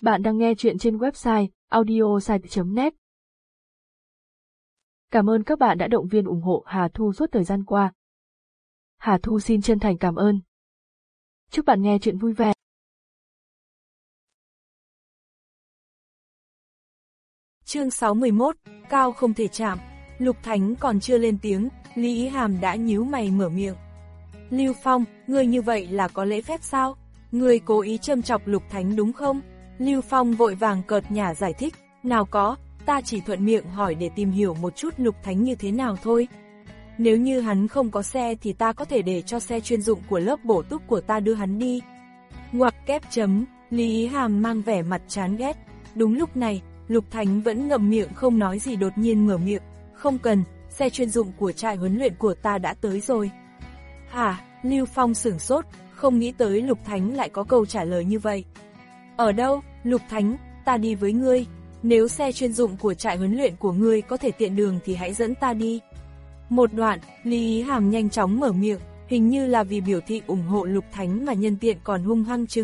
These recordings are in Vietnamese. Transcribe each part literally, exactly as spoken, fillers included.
Bạn đang nghe chuyện trên website audiosite chấm net. Cảm ơn các bạn đã động viên ủng hộ Hà Thu suốt thời gian qua. Hà Thu xin chân thành cảm ơn. Chúc bạn nghe chuyện vui vẻ. Chương sáu mươi mốt, cao không thể chạm. Lục Thánh còn chưa lên tiếng, Lý Ý Hàm đã nhíu mày mở miệng. Lưu Phong, ngươi như vậy là có lễ phép sao? Ngươi cố ý châm chọc Lục Thánh đúng không? Lưu Phong vội vàng cợt nhả giải thích, nào có, ta chỉ thuận miệng hỏi để tìm hiểu một chút Lục Thánh như thế nào thôi. Nếu như hắn không có xe thì ta có thể để cho xe chuyên dụng của lớp bổ túc của ta đưa hắn đi. Ngoặc kép chấm, Lý Ý Hàm mang vẻ mặt chán ghét. Đúng lúc này, Lục Thánh vẫn ngậm miệng không nói gì đột nhiên mở miệng, không cần, xe chuyên dụng của trại huấn luyện của ta đã tới rồi. Hả, Lưu Phong sửng sốt, không nghĩ tới Lục Thánh lại có câu trả lời như vậy. Ở đâu, Lục Thánh, ta đi với ngươi, nếu xe chuyên dụng của trại huấn luyện của ngươi có thể tiện đường thì hãy dẫn ta đi. Một đoạn, Lý Ý Hàm nhanh chóng mở miệng, hình như là vì biểu thị ủng hộ Lục Thánh mà nhân tiện còn hung hăng chừng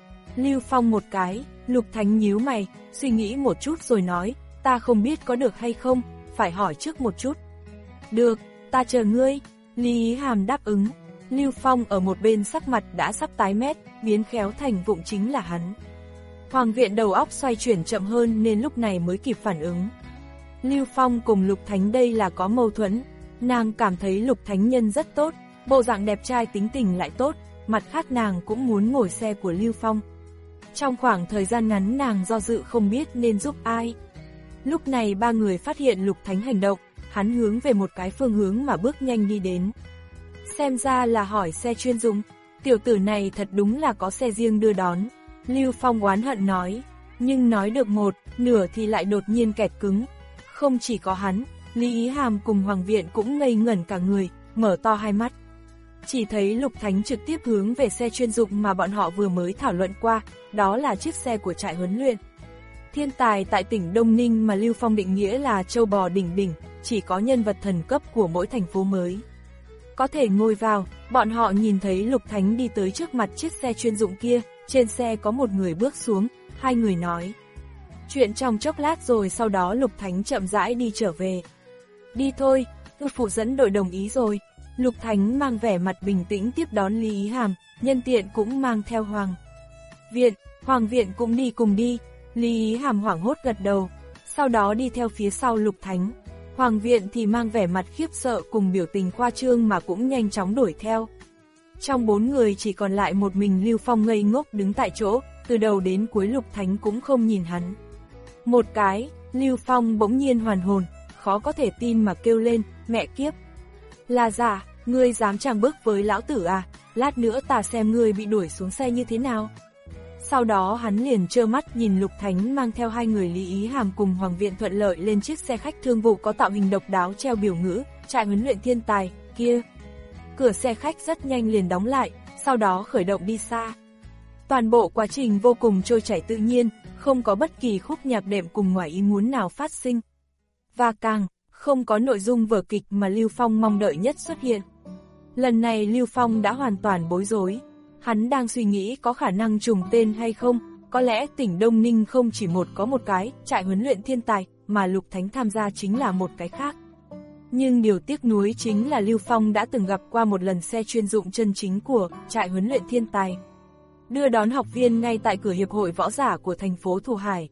Lưu Phong một cái. Lục Thánh nhíu mày, suy nghĩ một chút rồi nói, ta không biết có được hay không, phải hỏi trước một chút. Được, ta chờ ngươi. Lý Ý Hàm đáp ứng. Lưu Phong ở một bên sắc mặt đã sắp tái mét, biến khéo thành vụng chính là hắn. Hoàng Viện đầu óc xoay chuyển chậm hơn nên lúc này mới kịp phản ứng. Lưu Phong cùng Lục Thánh đây là có mâu thuẫn, nàng cảm thấy Lục Thánh nhân rất tốt, bộ dạng đẹp trai tính tình lại tốt, mặt khác nàng cũng muốn ngồi xe của Lưu Phong. Trong khoảng thời gian ngắn nàng do dự không biết nên giúp ai. Lúc này ba người phát hiện Lục Thánh hành động, hắn hướng về một cái phương hướng mà bước nhanh đi đến. Xem ra là hỏi xe chuyên dụng, tiểu tử này thật đúng là có xe riêng đưa đón. Lưu Phong oán hận nói, nhưng nói được một, nửa thì lại đột nhiên kẹt cứng. Không chỉ có hắn, Lý Ý Hàm cùng Hoàng Viện cũng ngây ngẩn cả người, mở to hai mắt. Chỉ thấy Lục Thánh trực tiếp hướng về xe chuyên dụng mà bọn họ vừa mới thảo luận qua, đó là chiếc xe của trại huấn luyện. Thiên tài tại tỉnh Đông Ninh mà Lưu Phong định nghĩa là châu bò đỉnh đỉnh, chỉ có nhân vật thần cấp của mỗi thành phố mới có thể ngồi vào. Bọn họ nhìn thấy Lục Thánh đi tới trước mặt chiếc xe chuyên dụng kia, trên xe có một người bước xuống, hai người nói chuyện trong chốc lát rồi sau đó Lục Thánh chậm rãi đi trở về. Đi thôi, tư phụ dẫn đội đồng ý rồi. Lục Thánh mang vẻ mặt bình tĩnh tiếp đón Lý Ý Hàm, nhân tiện cũng mang theo Hoàng Viện, Hoàng Viện cũng đi cùng đi. Lý Ý Hàm hoảng hốt gật đầu, sau đó đi theo phía sau Lục Thánh. Hoàng Viện thì mang vẻ mặt khiếp sợ cùng biểu tình khoa trương mà cũng nhanh chóng đuổi theo. Trong bốn người chỉ còn lại một mình Lưu Phong ngây ngốc đứng tại chỗ, từ đầu đến cuối Lục Thánh cũng không nhìn hắn. Một cái, Lưu Phong bỗng nhiên hoàn hồn, khó có thể tin mà kêu lên, mẹ kiếp. Là giả, ngươi dám trang bước với lão tử à, lát nữa ta xem ngươi bị đuổi xuống xe như thế nào. Sau đó hắn liền trơ mắt nhìn Lục Thánh mang theo hai người Lý Ý Hàm cùng Hoàng Viện thuận lợi lên chiếc xe khách thương vụ có tạo hình độc đáo treo biểu ngữ, trại huấn luyện thiên tài, kia. Cửa xe khách rất nhanh liền đóng lại, sau đó khởi động đi xa. Toàn bộ quá trình vô cùng trôi chảy tự nhiên, không có bất kỳ khúc nhạc đệm cùng ngoài ý muốn nào phát sinh. Và càng không có nội dung vở kịch mà Lưu Phong mong đợi nhất xuất hiện. Lần này Lưu Phong đã hoàn toàn bối rối. Hắn đang suy nghĩ có khả năng trùng tên hay không, có lẽ tỉnh Đông Ninh không chỉ một có một cái trại huấn luyện thiên tài, mà Lục Thánh tham gia chính là một cái khác. Nhưng điều tiếc nuối chính là Lưu Phong đã từng gặp qua một lần xe chuyên dụng chân chính của trại huấn luyện thiên tài, đưa đón học viên ngay tại cửa hiệp hội võ giả của thành phố Thù Hải.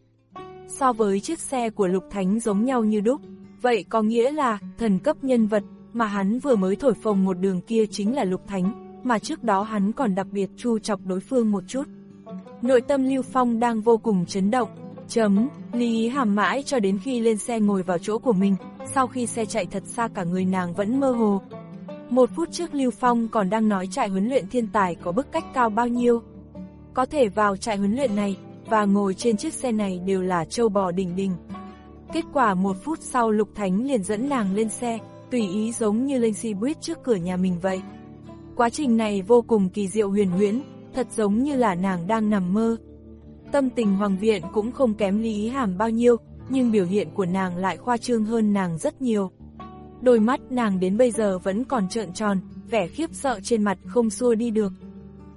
So với chiếc xe của Lục Thánh giống nhau như đúc, vậy có nghĩa là thần cấp nhân vật mà hắn vừa mới thổi phồng một đường kia chính là Lục Thánh, mà trước đó hắn còn đặc biệt chu chọc đối phương một chút. Nội tâm Lưu Phong đang vô cùng chấn động. Chấm, Lý Ý Hàm mãi cho đến khi lên xe ngồi vào chỗ của mình, sau khi xe chạy thật xa cả người nàng vẫn mơ hồ. Một phút trước Lưu Phong còn đang nói trại huấn luyện thiên tài có bức cách cao bao nhiêu. Có thể vào trại huấn luyện này và ngồi trên chiếc xe này đều là châu bò đỉnh đỉnh. Kết quả một phút sau Lục Thánh liền dẫn nàng lên xe, tùy ý giống như lên xe buýt trước cửa nhà mình vậy. Quá trình này vô cùng kỳ diệu huyền huyễn, thật giống như là nàng đang nằm mơ. Tâm tình Hoàng Viện cũng không kém Lý Ý Hàm bao nhiêu, nhưng biểu hiện của nàng lại khoa trương hơn nàng rất nhiều. Đôi mắt nàng đến bây giờ vẫn còn trợn tròn, vẻ khiếp sợ trên mặt không xua đi được.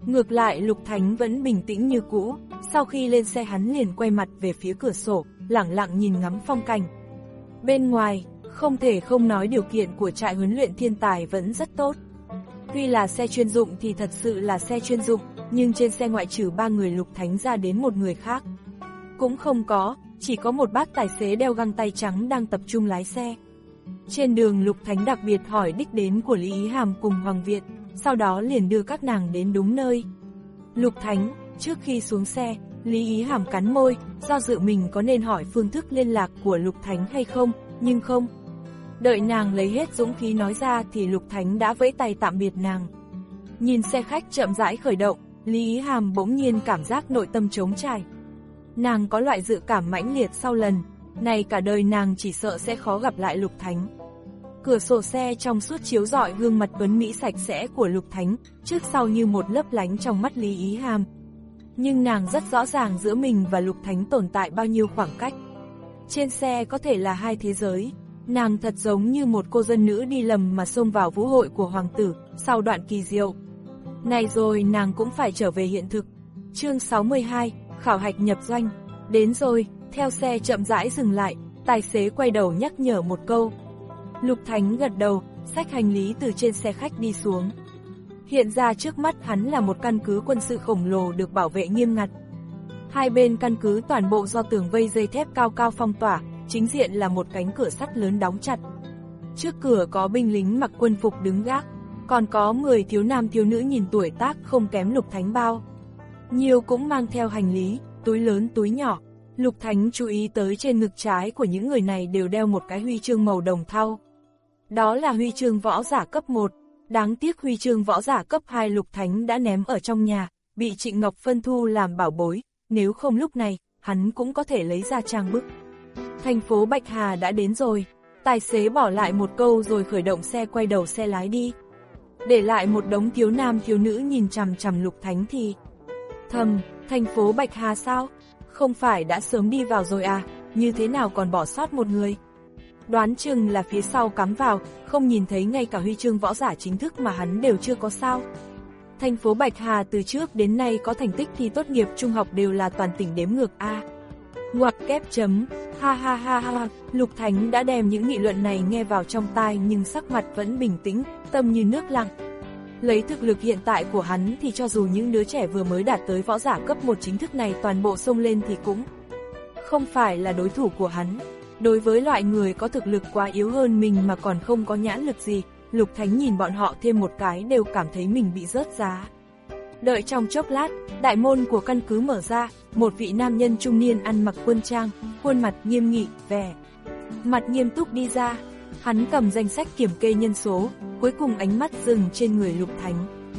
Ngược lại Lục Thánh vẫn bình tĩnh như cũ, sau khi lên xe hắn liền quay mặt về phía cửa sổ, lẳng lặng nhìn ngắm phong cảnh. Bên ngoài, không thể không nói điều kiện của trại huấn luyện thiên tài vẫn rất tốt. Tuy là xe chuyên dụng thì thật sự là xe chuyên dụng, nhưng trên xe ngoại trừ ba người Lục Thánh ra đến một người khác cũng không có, chỉ có một bác tài xế đeo găng tay trắng đang tập trung lái xe. Trên đường Lục Thánh đặc biệt hỏi đích đến của Lý Ý Hàm cùng Hoàng Việt, sau đó liền đưa các nàng đến đúng nơi. Lục Thánh, trước khi xuống xe, Lý Ý Hàm cắn môi, do dự mình có nên hỏi phương thức liên lạc của Lục Thánh hay không, nhưng không. Đợi nàng lấy hết dũng khí nói ra thì Lục Thánh đã vẫy tay tạm biệt nàng. Nhìn xe khách chậm rãi khởi động, Lý Ý Hàm bỗng nhiên cảm giác nội tâm trống trải. Nàng có loại dự cảm mãnh liệt sau lần này cả đời nàng chỉ sợ sẽ khó gặp lại Lục Thánh. Cửa sổ xe trong suốt chiếu rọi gương mặt tuấn mỹ sạch sẽ của Lục Thánh, trước sau như một lấp lánh trong mắt Lý Ý Hàm. Nhưng nàng rất rõ ràng giữa mình và Lục Thánh tồn tại bao nhiêu khoảng cách. Trên xe có thể là hai thế giới. Nàng thật giống như một cô dân nữ đi lầm mà xông vào vũ hội của hoàng tử, sau đoạn kỳ diệu này rồi nàng cũng phải trở về hiện thực. Chương sáu mươi hai, khảo hạch nhập doanh. Đến rồi, theo xe chậm rãi dừng lại, tài xế quay đầu nhắc nhở một câu. Lục Thánh gật đầu, xách hành lý từ trên xe khách đi xuống. Hiện ra trước mắt hắn là một căn cứ quân sự khổng lồ được bảo vệ nghiêm ngặt. Hai bên căn cứ toàn bộ do tường vây dây thép cao cao phong tỏa, chính diện là một cánh cửa sắt lớn đóng chặt. Trước cửa có binh lính mặc quân phục đứng gác, còn có mười thiếu nam thiếu nữ nhìn tuổi tác không kém Lục Thánh bao. Nhiều cũng mang theo hành lý, túi lớn túi nhỏ. Lục Thánh chú ý tới trên ngực trái của những người này đều đeo một cái huy chương màu đồng thau. Đó là huy chương võ giả cấp một. Đáng tiếc huy chương võ giả cấp hai Lục Thánh đã ném ở trong nhà, bị Trịnh Ngọc Phân thu làm bảo bối, nếu không lúc này, hắn cũng có thể lấy ra trang bức. Thành phố Bạch Hà đã đến rồi, tài xế bỏ lại một câu rồi khởi động xe quay đầu xe lái đi. Để lại một đống thiếu nam thiếu nữ nhìn chằm chằm Lục Thánh thì thầm, thành phố Bạch Hà sao? Không phải đã sớm đi vào rồi à, như thế nào còn bỏ sót một người? Đoán chừng là phía sau cắm vào, không nhìn thấy ngay cả huy chương võ giả chính thức mà hắn đều chưa có sao. Thành phố Bạch Hà từ trước đến nay có thành tích thi tốt nghiệp trung học đều là toàn tỉnh đếm ngược A. Ngoặc kép chấm, ha ha ha ha, Lục Thánh đã đem những nghị luận này nghe vào trong tai nhưng sắc mặt vẫn bình tĩnh, tâm như nước lặng. Lấy thực lực hiện tại của hắn thì cho dù những đứa trẻ vừa mới đạt tới võ giả cấp một chính thức này toàn bộ xông lên thì cũng không phải là đối thủ của hắn. Đối với loại người có thực lực quá yếu hơn mình mà còn không có nhãn lực gì, Lục Thánh nhìn bọn họ thêm một cái đều cảm thấy mình bị rớt giá. Đợi trong chốc lát, đại môn của căn cứ mở ra, một vị nam nhân trung niên ăn mặc quân trang, khuôn mặt nghiêm nghị, vẻ mặt nghiêm túc đi ra. Hắn cầm danh sách kiểm kê nhân số, cuối cùng ánh mắt dừng trên người Lục Thánh.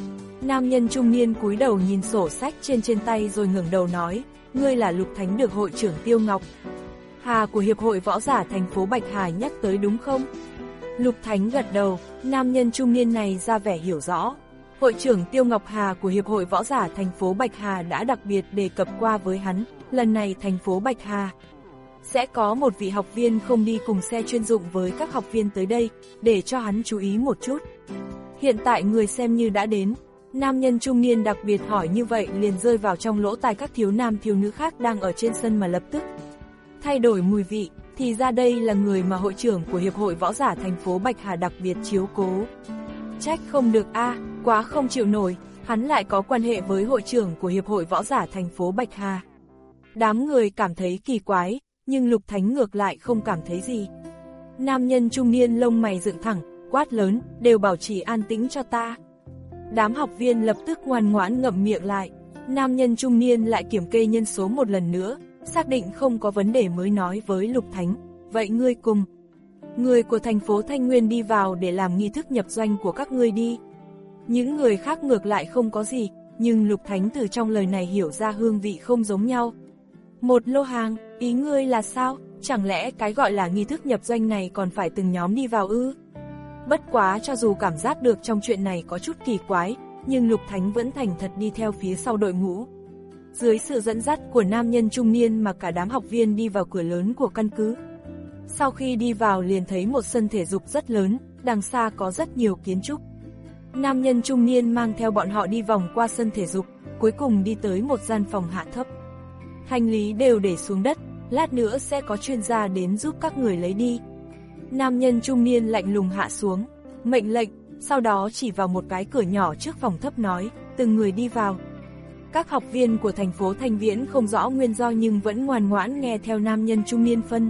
Nam nhân trung niên cúi đầu nhìn sổ sách trên trên tay rồi ngẩng đầu nói, ngươi là Lục Thánh được hội trưởng Tiêu Ngọc Hà của Hiệp hội Võ giả thành phố Bạch Hà nhắc tới đúng không? Lục Thánh gật đầu, nam nhân trung niên này ra vẻ hiểu rõ. Hội trưởng Tiêu Ngọc Hà của Hiệp hội Võ giả thành phố Bạch Hà đã đặc biệt đề cập qua với hắn, lần này thành phố Bạch Hà sẽ có một vị học viên không đi cùng xe chuyên dụng với các học viên tới đây, để cho hắn chú ý một chút. Hiện tại người xem như đã đến, nam nhân trung niên đặc biệt hỏi như vậy liền rơi vào trong lỗ tai các thiếu nam thiếu nữ khác đang ở trên sân mà lập tức thay đổi mùi vị, thì ra đây là người mà hội trưởng của Hiệp hội Võ giả thành phố Bạch Hà đặc biệt chiếu cố. Trách không được a, quá không chịu nổi, hắn lại có quan hệ với hội trưởng của Hiệp hội Võ giả thành phố Bạch Hà. Đám người cảm thấy kỳ quái, nhưng Lục Thánh ngược lại không cảm thấy gì. Nam nhân trung niên lông mày dựng thẳng, quát lớn, đều bảo trì an tĩnh cho ta. Đám học viên lập tức ngoan ngoãn ngậm miệng lại. Nam nhân trung niên lại kiểm kê nhân số một lần nữa, xác định không có vấn đề mới nói với Lục Thánh, vậy ngươi cùng người của thành phố Thanh Nguyên đi vào để làm nghi thức nhập doanh của các ngươi đi. Những người khác ngược lại không có gì, nhưng Lục Thánh từ trong lời này hiểu ra hương vị không giống nhau. Một lô hàng, ý ngươi là sao? Chẳng lẽ cái gọi là nghi thức nhập doanh này còn phải từng nhóm đi vào ư? Bất quá cho dù cảm giác được trong chuyện này có chút kỳ quái, nhưng Lục Thánh vẫn thành thật đi theo phía sau đội ngũ. Dưới sự dẫn dắt của nam nhân trung niên mà cả đám học viên đi vào cửa lớn của căn cứ. Sau khi đi vào liền thấy một sân thể dục rất lớn, đằng xa có rất nhiều kiến trúc. Nam nhân trung niên mang theo bọn họ đi vòng qua sân thể dục, cuối cùng đi tới một gian phòng hạ thấp. Hành lý đều để xuống đất, lát nữa sẽ có chuyên gia đến giúp các người lấy đi. Nam nhân trung niên lạnh lùng hạ xuống, mệnh lệnh, sau đó chỉ vào một cái cửa nhỏ trước phòng thấp nói, từng người đi vào. Các học viên của thành phố Thanh Viễn không rõ nguyên do nhưng vẫn ngoan ngoãn nghe theo nam nhân trung niên phân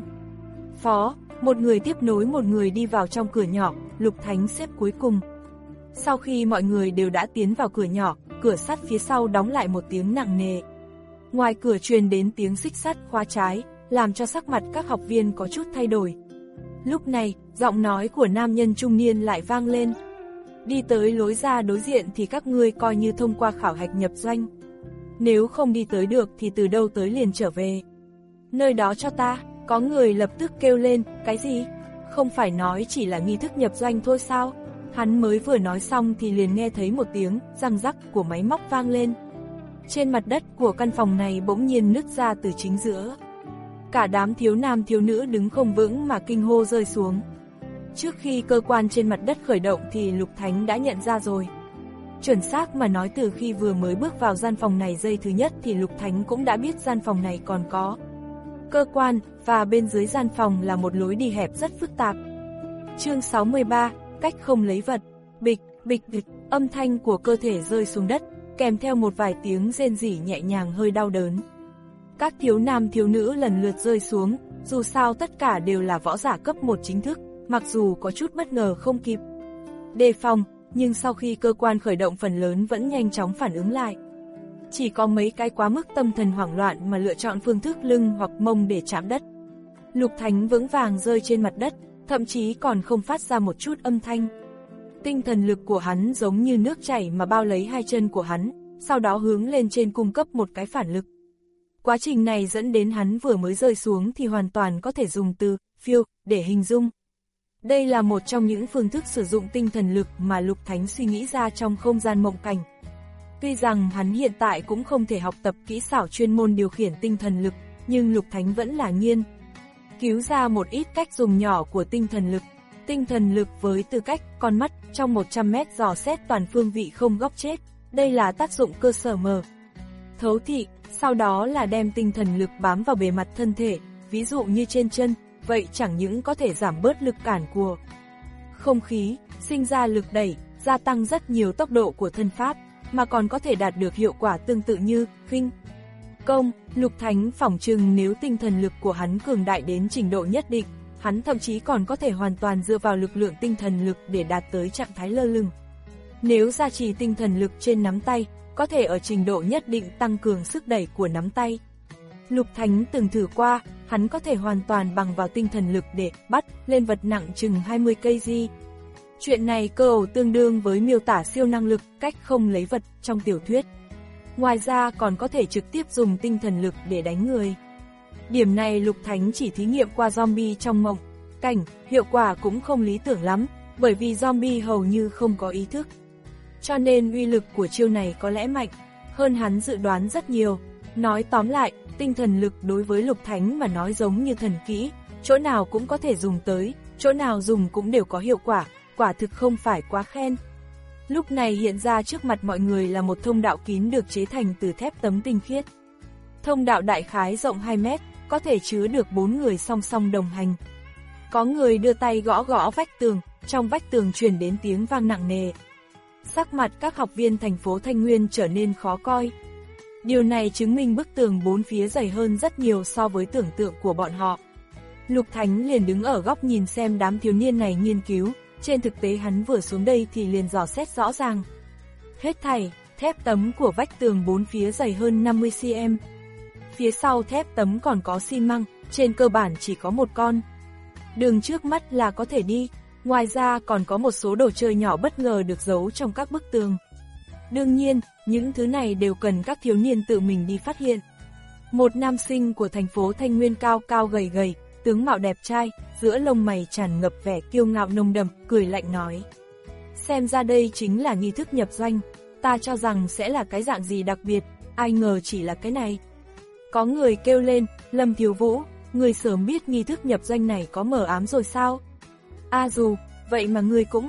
phó, một người tiếp nối một người đi vào trong cửa nhỏ, Lục Thánh xếp cuối cùng. Sau khi mọi người đều đã tiến vào cửa nhỏ, cửa sắt phía sau đóng lại một tiếng nặng nề. Ngoài cửa truyền đến tiếng xích sắt khóa trái, làm cho sắc mặt các học viên có chút thay đổi. Lúc này, giọng nói của nam nhân trung niên lại vang lên. Đi tới lối ra đối diện thì các ngươi coi như thông qua khảo hạch nhập doanh. Nếu không đi tới được thì từ đâu tới liền trở về. Nơi đó cho ta, có người lập tức kêu lên, cái gì? Không phải nói chỉ là nghi thức nhập doanh thôi sao? Hắn mới vừa nói xong thì liền nghe thấy một tiếng răng rắc của máy móc vang lên. Trên mặt đất của căn phòng này bỗng nhiên nứt ra từ chính giữa. Cả đám thiếu nam thiếu nữ đứng không vững mà kinh hô rơi xuống. Trước khi cơ quan trên mặt đất khởi động thì Lục Thánh đã nhận ra rồi. Chuẩn xác mà nói, từ khi vừa mới bước vào gian phòng này giây thứ nhất thì Lục Thánh cũng đã biết gian phòng này còn có cơ quan, và bên dưới gian phòng là một lối đi hẹp rất phức tạp. Chương sáu mươi ba, cách không lấy vật. Bịch, bịch bịch, âm thanh của cơ thể rơi xuống đất, kèm theo một vài tiếng rên rỉ nhẹ nhàng hơi đau đớn. Các thiếu nam thiếu nữ lần lượt rơi xuống, dù sao tất cả đều là võ giả cấp một chính thức, mặc dù có chút bất ngờ không kịp đề phòng, nhưng sau khi cơ quan khởi động phần lớn vẫn nhanh chóng phản ứng lại. Chỉ có mấy cái quá mức tâm thần hoảng loạn mà lựa chọn phương thức lưng hoặc mông để chạm đất. Lục Thánh vững vàng rơi trên mặt đất, thậm chí còn không phát ra một chút âm thanh. Tinh thần lực của hắn giống như nước chảy mà bao lấy hai chân của hắn, sau đó hướng lên trên cung cấp một cái phản lực. Quá trình này dẫn đến hắn vừa mới rơi xuống thì hoàn toàn có thể dùng từ phiêu để hình dung. Đây là một trong những phương thức sử dụng tinh thần lực mà Lục Thánh suy nghĩ ra trong không gian mộng cảnh. Tuy rằng hắn hiện tại cũng không thể học tập kỹ xảo chuyên môn điều khiển tinh thần lực, nhưng Lục Thánh vẫn là nghiên cứu ra một ít cách dùng nhỏ của tinh thần lực. Tinh thần lực với tư cách con mắt trong một trăm mét dò xét toàn phương vị không góc chết. Đây là tác dụng cơ sở mở thấu thị, sau đó là đem tinh thần lực bám vào bề mặt thân thể, ví dụ như trên chân, vậy chẳng những có thể giảm bớt lực cản của không khí, sinh ra lực đẩy, gia tăng rất nhiều tốc độ của thân pháp, mà còn có thể đạt được hiệu quả tương tự như khinh công. Lục Thánh phỏng chừng nếu tinh thần lực của hắn cường đại đến trình độ nhất định, hắn thậm chí còn có thể hoàn toàn dựa vào lực lượng tinh thần lực để đạt tới trạng thái lơ lửng. Nếu gia trì tinh thần lực trên nắm tay, có thể ở trình độ nhất định tăng cường sức đẩy của nắm tay. Lục Thánh từng thử qua, hắn có thể hoàn toàn bằng vào tinh thần lực để bắt lên vật nặng chừng hai mươi ki lô gam. Chuyện này cơ hồ tương đương với miêu tả siêu năng lực, cách không lấy vật trong tiểu thuyết. Ngoài ra còn có thể trực tiếp dùng tinh thần lực để đánh người. Điểm này Lục Thánh chỉ thí nghiệm qua zombie trong mộng cảnh, hiệu quả cũng không lý tưởng lắm, bởi vì zombie hầu như không có ý thức. Cho nên uy lực của chiêu này có lẽ mạnh hơn hắn dự đoán rất nhiều. Nói tóm lại, tinh thần lực đối với Lục Thánh mà nói giống như thần kỹ, chỗ nào cũng có thể dùng tới, chỗ nào dùng cũng đều có hiệu quả, quả thực không phải quá khen. Lúc này hiện ra trước mặt mọi người là một thông đạo kín được chế thành từ thép tấm tinh khiết. Thông đạo đại khái rộng hai mét, có thể chứa được bốn người song song đồng hành. Có người đưa tay gõ gõ vách tường, trong vách tường truyền đến tiếng vang nặng nề. Sắc mặt các học viên thành phố Thanh Nguyên trở nên khó coi. Điều này chứng minh bức tường bốn phía dày hơn rất nhiều so với tưởng tượng của bọn họ. Lục Thánh liền đứng ở góc nhìn xem đám thiếu niên này nghiên cứu, trên thực tế hắn vừa xuống đây thì liền dò xét rõ ràng. Hết thảy, thép tấm của vách tường bốn phía dày hơn năm mươi xăng ti mét. Phía sau thép tấm còn có xi măng, trên cơ bản chỉ có một con đường trước mắt là có thể đi, ngoài ra còn có một số đồ chơi nhỏ bất ngờ được giấu trong các bức tường. Đương nhiên, những thứ này đều cần các thiếu niên tự mình đi phát hiện. Một nam sinh của thành phố Thanh Nguyên cao cao gầy gầy, tướng mạo đẹp trai, giữa lông mày tràn ngập vẻ kiêu ngạo nồng đậm, cười lạnh nói. Xem ra đây chính là nghi thức nhập doanh, ta cho rằng sẽ là cái dạng gì đặc biệt, ai ngờ chỉ là cái này. Có người kêu lên, Lâm Thiếu Vũ, người sớm biết nghi thức nhập doanh này có mờ ám rồi sao? A dù, vậy mà người cũng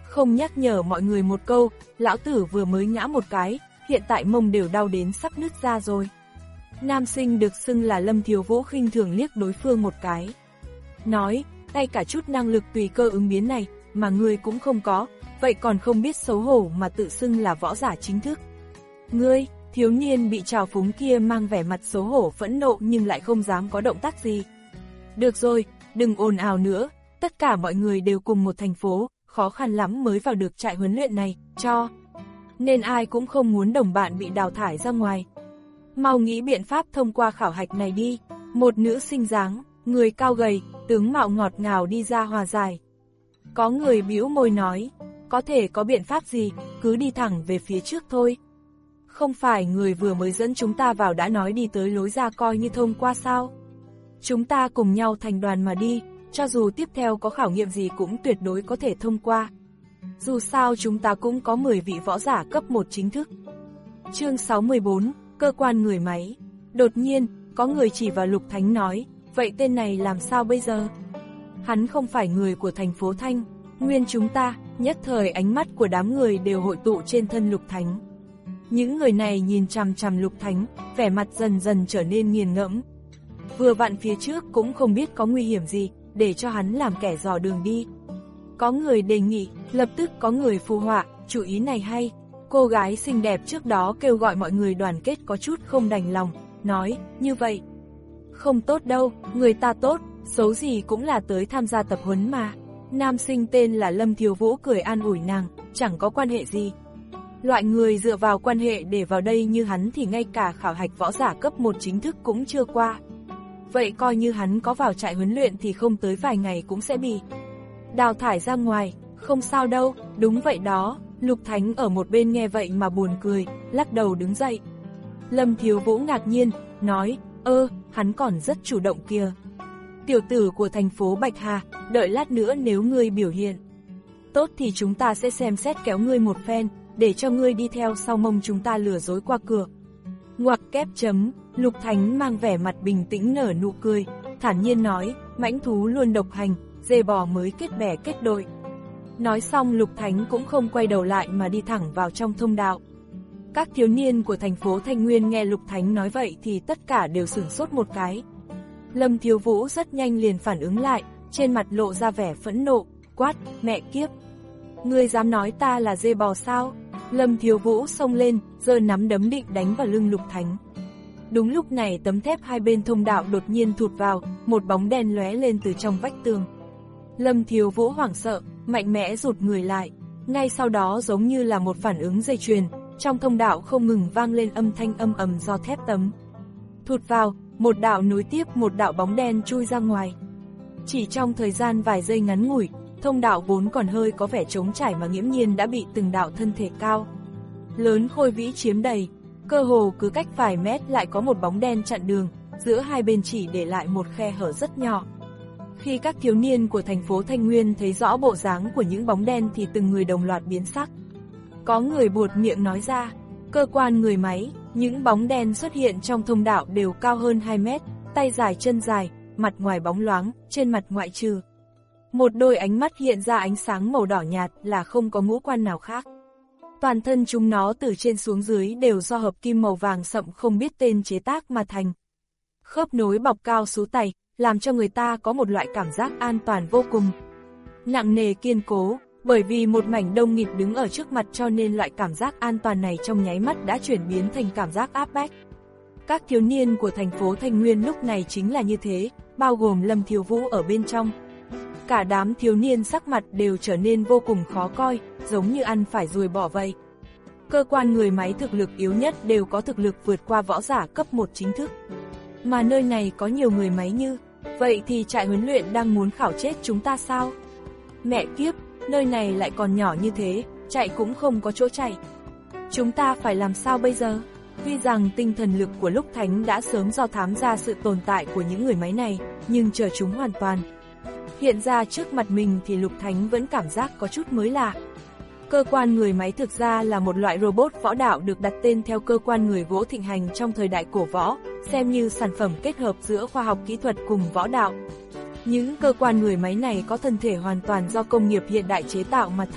Không nhắc nhở mọi người một câu, lão tử vừa mới ngã một cái, hiện tại mông đều đau đến sắp nứt ra rồi. Nam sinh được xưng là Lâm Thiếu Vũ khinh thường liếc đối phương một cái. Nói, ngay cả chút năng lực tùy cơ ứng biến này, mà ngươi cũng không có, vậy còn không biết xấu hổ mà tự xưng là võ giả chính thức. Ngươi, thiếu niên bị trào phúng kia mang vẻ mặt xấu hổ phẫn nộ nhưng lại không dám có động tác gì. Được rồi, đừng ồn ào nữa, tất cả mọi người đều cùng một thành phố, khó khăn lắm mới vào được trại huấn luyện này, cho. Nên ai cũng không muốn đồng bạn bị đào thải ra ngoài. Mau nghĩ biện pháp thông qua khảo hạch này đi. Một nữ sinh dáng, người cao gầy, tướng mạo ngọt ngào đi ra hòa giải. Có người bĩu môi nói, có thể có biện pháp gì, cứ đi thẳng về phía trước thôi. Không phải người vừa mới dẫn chúng ta vào đã nói đi tới lối ra coi như thông qua sao? Chúng ta cùng nhau thành đoàn mà đi, cho dù tiếp theo có khảo nghiệm gì cũng tuyệt đối có thể thông qua. Dù sao chúng ta cũng có mười vị võ giả cấp một chính thức. Chương sáu mươi bốn, cơ quan người máy. Đột nhiên, có người chỉ vào Lục Thánh nói, vậy tên này làm sao bây giờ? Hắn không phải người của thành phố Thanh, nguyên chúng ta, nhất thời ánh mắt của đám người đều hội tụ trên thân Lục Thánh. Những người này nhìn chằm chằm Lục Thánh, vẻ mặt dần dần trở nên nghiền ngẫm. Vừa vặn phía trước cũng không biết có nguy hiểm gì, để cho hắn làm kẻ dò đường đi. Có người đề nghị, lập tức có người phù họa, chủ ý này hay. Cô gái xinh đẹp trước đó kêu gọi mọi người đoàn kết có chút không đành lòng, nói, như vậy. Không tốt đâu, người ta tốt, xấu gì cũng là tới tham gia tập huấn mà. Nam sinh tên là Lâm Thiếu Vũ cười an ủi nàng, chẳng có quan hệ gì. Loại người dựa vào quan hệ để vào đây như hắn thì ngay cả khảo hạch võ giả cấp một chính thức cũng chưa qua. Vậy coi như hắn có vào trại huấn luyện thì không tới vài ngày cũng sẽ bị đào thải ra ngoài, không sao đâu, đúng vậy đó. Lục Thánh ở một bên nghe vậy mà buồn cười, lắc đầu đứng dậy. Lâm Thiếu Vũ ngạc nhiên, nói, ơ, hắn còn rất chủ động kìa. Tiểu tử của thành phố Bạch Hà, đợi lát nữa nếu ngươi biểu hiện tốt thì chúng ta sẽ xem xét kéo ngươi một phen, để cho ngươi đi theo sau mông chúng ta lừa dối qua cửa. Ngoặc kép chấm, Lục Thánh mang vẻ mặt bình tĩnh nở nụ cười, thản nhiên nói, mãnh thú luôn độc hành, dê bò mới kết bè kết đội. Nói xong Lục Thánh cũng không quay đầu lại mà đi thẳng vào trong thông đạo. Các thiếu niên của thành phố Thanh Nguyên nghe Lục Thánh nói vậy thì tất cả đều sửng sốt một cái. Lâm Thiếu Vũ rất nhanh liền phản ứng lại, trên mặt lộ ra vẻ phẫn nộ, quát, mẹ kiếp. Ngươi dám nói ta là dê bò sao? Lâm Thiếu Vũ xông lên, giơ nắm đấm định đánh vào lưng Lục Thánh. Đúng lúc này tấm thép hai bên thông đạo đột nhiên thụt vào, một bóng đen lóe lên từ trong vách tường. Lâm Thiếu Vũ hoảng sợ, mạnh mẽ rụt người lại. Ngay sau đó giống như là một phản ứng dây chuyền, trong thông đạo không ngừng vang lên âm thanh âm ầm do thép tấm thụt vào, một đạo nối tiếp một đạo bóng đen chui ra ngoài. Chỉ trong thời gian vài giây ngắn ngủi, thông đạo vốn còn hơi có vẻ trống trải mà nghiễm nhiên đã bị từng đạo thân thể cao lớn khôi vĩ chiếm đầy, cơ hồ cứ cách vài mét lại có một bóng đen chặn đường, giữa hai bên chỉ để lại một khe hở rất nhỏ. Khi các thiếu niên của thành phố Thanh Nguyên thấy rõ bộ dáng của những bóng đen thì từng người đồng loạt biến sắc. Có người buột miệng nói ra, cơ quan người máy. Những bóng đen xuất hiện trong thông đạo đều cao hơn hai mét, tay dài chân dài, mặt ngoài bóng loáng, trên mặt ngoại trừ một đôi ánh mắt hiện ra ánh sáng màu đỏ nhạt là không có ngũ quan nào khác. Toàn thân chúng nó từ trên xuống dưới đều do hợp kim màu vàng sậm không biết tên chế tác mà thành. Khớp nối bọc cao sú tày, làm cho người ta có một loại cảm giác an toàn vô cùng. Nặng nề kiên cố, bởi vì một mảnh đông nghịt đứng ở trước mặt cho nên loại cảm giác an toàn này trong nháy mắt đã chuyển biến thành cảm giác áp bách. Các thiếu niên của thành phố Thanh Nguyên lúc này chính là như thế, bao gồm Lâm Thiếu Vũ ở bên trong. Cả đám thiếu niên sắc mặt đều trở nên vô cùng khó coi, giống như ăn phải ruồi bọ vậy. Cơ quan người máy thực lực yếu nhất đều có thực lực vượt qua võ giả cấp một chính thức. Mà nơi này có nhiều người máy như, vậy thì trại huấn luyện đang muốn khảo chết chúng ta sao? Mẹ kiếp, nơi này lại còn nhỏ như thế, chạy cũng không có chỗ chạy. Chúng ta phải làm sao bây giờ? Tuy rằng tinh thần lực của Lục Thánh đã sớm do thám ra sự tồn tại của những người máy này, nhưng chờ chúng hoàn toàn hiện ra trước mặt mình thì Lục Thánh vẫn cảm giác có chút mới lạ. Cơ quan người máy thực ra là một loại robot võ đạo được đặt tên theo cơ quan người gỗ thịnh hành trong thời đại cổ võ, xem như sản phẩm kết hợp giữa khoa học kỹ thuật cùng võ đạo. Những cơ quan người máy này có thân thể hoàn toàn do công nghiệp hiện đại chế tạo mà thành,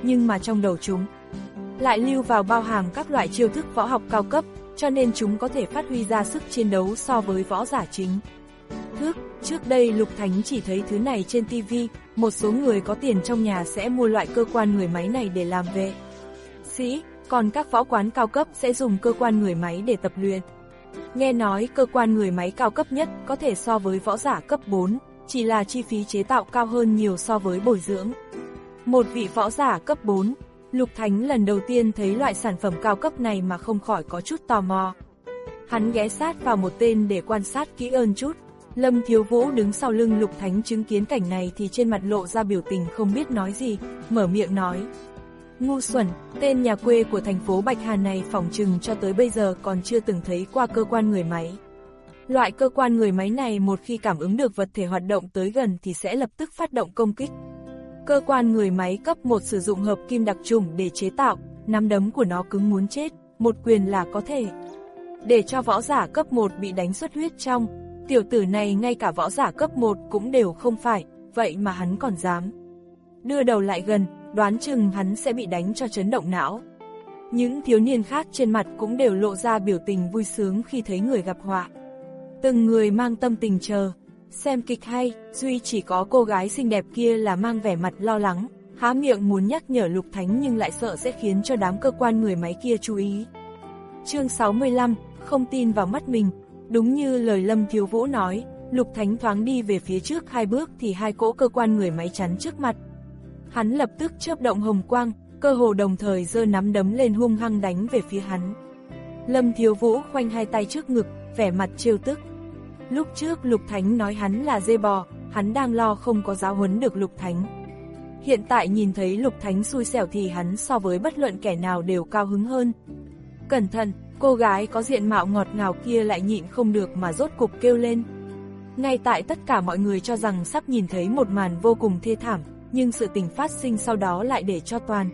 nhưng mà trong đầu chúng lại lưu vào bao hàm các loại chiêu thức võ học cao cấp, cho nên chúng có thể phát huy ra sức chiến đấu so với võ giả chính thức. Trước đây Lục Thánh chỉ thấy thứ này trên ti vi, một số người có tiền trong nhà sẽ mua loại cơ quan người máy này để làm vệ sĩ, còn các võ quán cao cấp sẽ dùng cơ quan người máy để tập luyện. Nghe nói cơ quan người máy cao cấp nhất có thể so với võ giả cấp bốn, chỉ là chi phí chế tạo cao hơn nhiều so với bồi dưỡng một vị võ giả cấp bốn. Lục Thánh lần đầu tiên thấy loại sản phẩm cao cấp này mà không khỏi có chút tò mò. Hắn ghé sát vào một tên để quan sát kỹ hơn chút. Lâm Thiếu Vũ đứng sau lưng Lục Thánh chứng kiến cảnh này thì trên mặt lộ ra biểu tình không biết nói gì, mở miệng nói: ngu xuẩn, tên nhà quê của thành phố Bạch Hà này phỏng chừng cho tới bây giờ còn chưa từng thấy qua cơ quan người máy. Loại cơ quan người máy này một khi cảm ứng được vật thể hoạt động tới gần thì sẽ lập tức phát động công kích. Cơ quan người máy cấp một sử dụng hợp kim đặc trùng để chế tạo, nắm đấm của nó cứng muốn chết, một quyền là có thể để cho võ giả cấp một bị đánh xuất huyết trong. Tiểu tử này ngay cả võ giả cấp một cũng đều không phải, vậy mà hắn còn dám đưa đầu lại gần, đoán chừng hắn sẽ bị đánh cho chấn động não. Những thiếu niên khác trên mặt cũng đều lộ ra biểu tình vui sướng khi thấy người gặp họa. Từng người mang tâm tình chờ xem kịch hay, duy chỉ có cô gái xinh đẹp kia là mang vẻ mặt lo lắng, há miệng muốn nhắc nhở Lục Thánh nhưng lại sợ sẽ khiến cho đám cơ quan người máy kia chú ý. Chương sáu mươi lăm, không tin vào mắt mình. Đúng như lời Lâm Thiếu Vũ nói, Lục Thánh thoáng đi về phía trước hai bước thì hai cỗ cơ quan người máy chắn trước mặt. Hắn lập tức chớp động hồng quang, cơ hồ đồng thời giơ nắm đấm lên hung hăng đánh về phía hắn. Lâm Thiếu Vũ khoanh hai tay trước ngực, vẻ mặt trêu tức. Lúc trước Lục Thánh nói hắn là dê bò, hắn đang lo không có giáo huấn được Lục Thánh. Hiện tại nhìn thấy Lục Thánh xui xẻo thì hắn so với bất luận kẻ nào đều cao hứng hơn. Cẩn thận, cô gái có diện mạo ngọt ngào kia lại nhịn không được mà rốt cục kêu lên. Ngay tại tất cả mọi người cho rằng sắp nhìn thấy một màn vô cùng thê thảm, nhưng sự tình phát sinh sau đó lại để cho toàn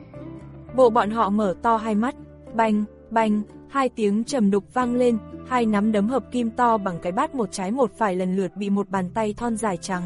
bộ bọn họ mở to hai mắt. Bành, bành, hai tiếng trầm đục vang lên, hai nắm đấm hợp kim to bằng cái bát một trái một phải lần lượt bị một bàn tay thon dài trắng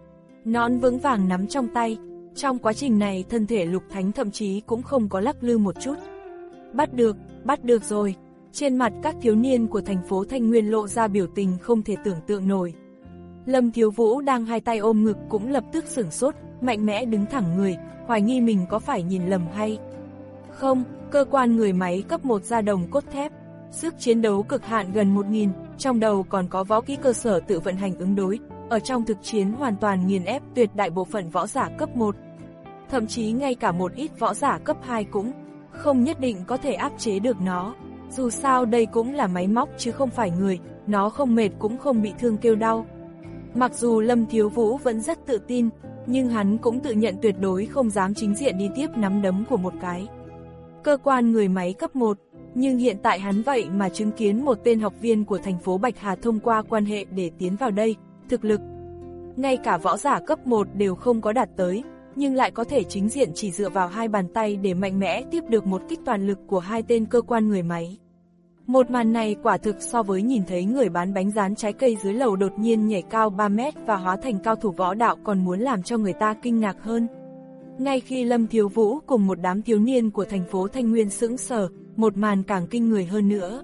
nõn vững vàng nắm trong tay. Trong quá trình này thân thể Lục Thánh thậm chí cũng không có lắc lư một chút. Bắt được, bắt được rồi. Trên mặt các thiếu niên của thành phố Thanh Nguyên lộ ra biểu tình không thể tưởng tượng nổi. Lâm Thiếu Vũ đang hai tay ôm ngực cũng lập tức sửng sốt, mạnh mẽ đứng thẳng người, hoài nghi mình có phải nhìn lầm hay không. Cơ quan người máy cấp một da đồng cốt thép, sức chiến đấu cực hạn gần một nghìn, trong đầu còn có võ kỹ cơ sở tự vận hành ứng đối, ở trong thực chiến hoàn toàn nghiền ép tuyệt đại bộ phận võ giả cấp một. Thậm chí ngay cả một ít võ giả cấp hai cũng không nhất định có thể áp chế được nó. Dù sao đây cũng là máy móc chứ không phải người, nó không mệt cũng không bị thương kêu đau. Mặc dù Lâm Thiếu Vũ vẫn rất tự tin, nhưng hắn cũng tự nhận tuyệt đối không dám chính diện đi tiếp nắm đấm của một cái cơ quan người máy cấp một. Nhưng hiện tại hắn vậy mà chứng kiến một tên học viên của thành phố Bạch Hà thông qua quan hệ để tiến vào đây, thực lực ngay cả võ giả cấp một đều không có đạt tới, nhưng lại có thể chính diện chỉ dựa vào hai bàn tay để mạnh mẽ tiếp được một kích toàn lực của hai tên cơ quan người máy. Một màn này quả thực so với nhìn thấy người bán bánh rán trái cây dưới lầu đột nhiên nhảy cao ba mét và hóa thành cao thủ võ đạo còn muốn làm cho người ta kinh ngạc hơn. Ngay khi Lâm Thiếu Vũ cùng một đám thiếu niên của thành phố Thanh Nguyên sững sờ, một màn càng kinh người hơn nữa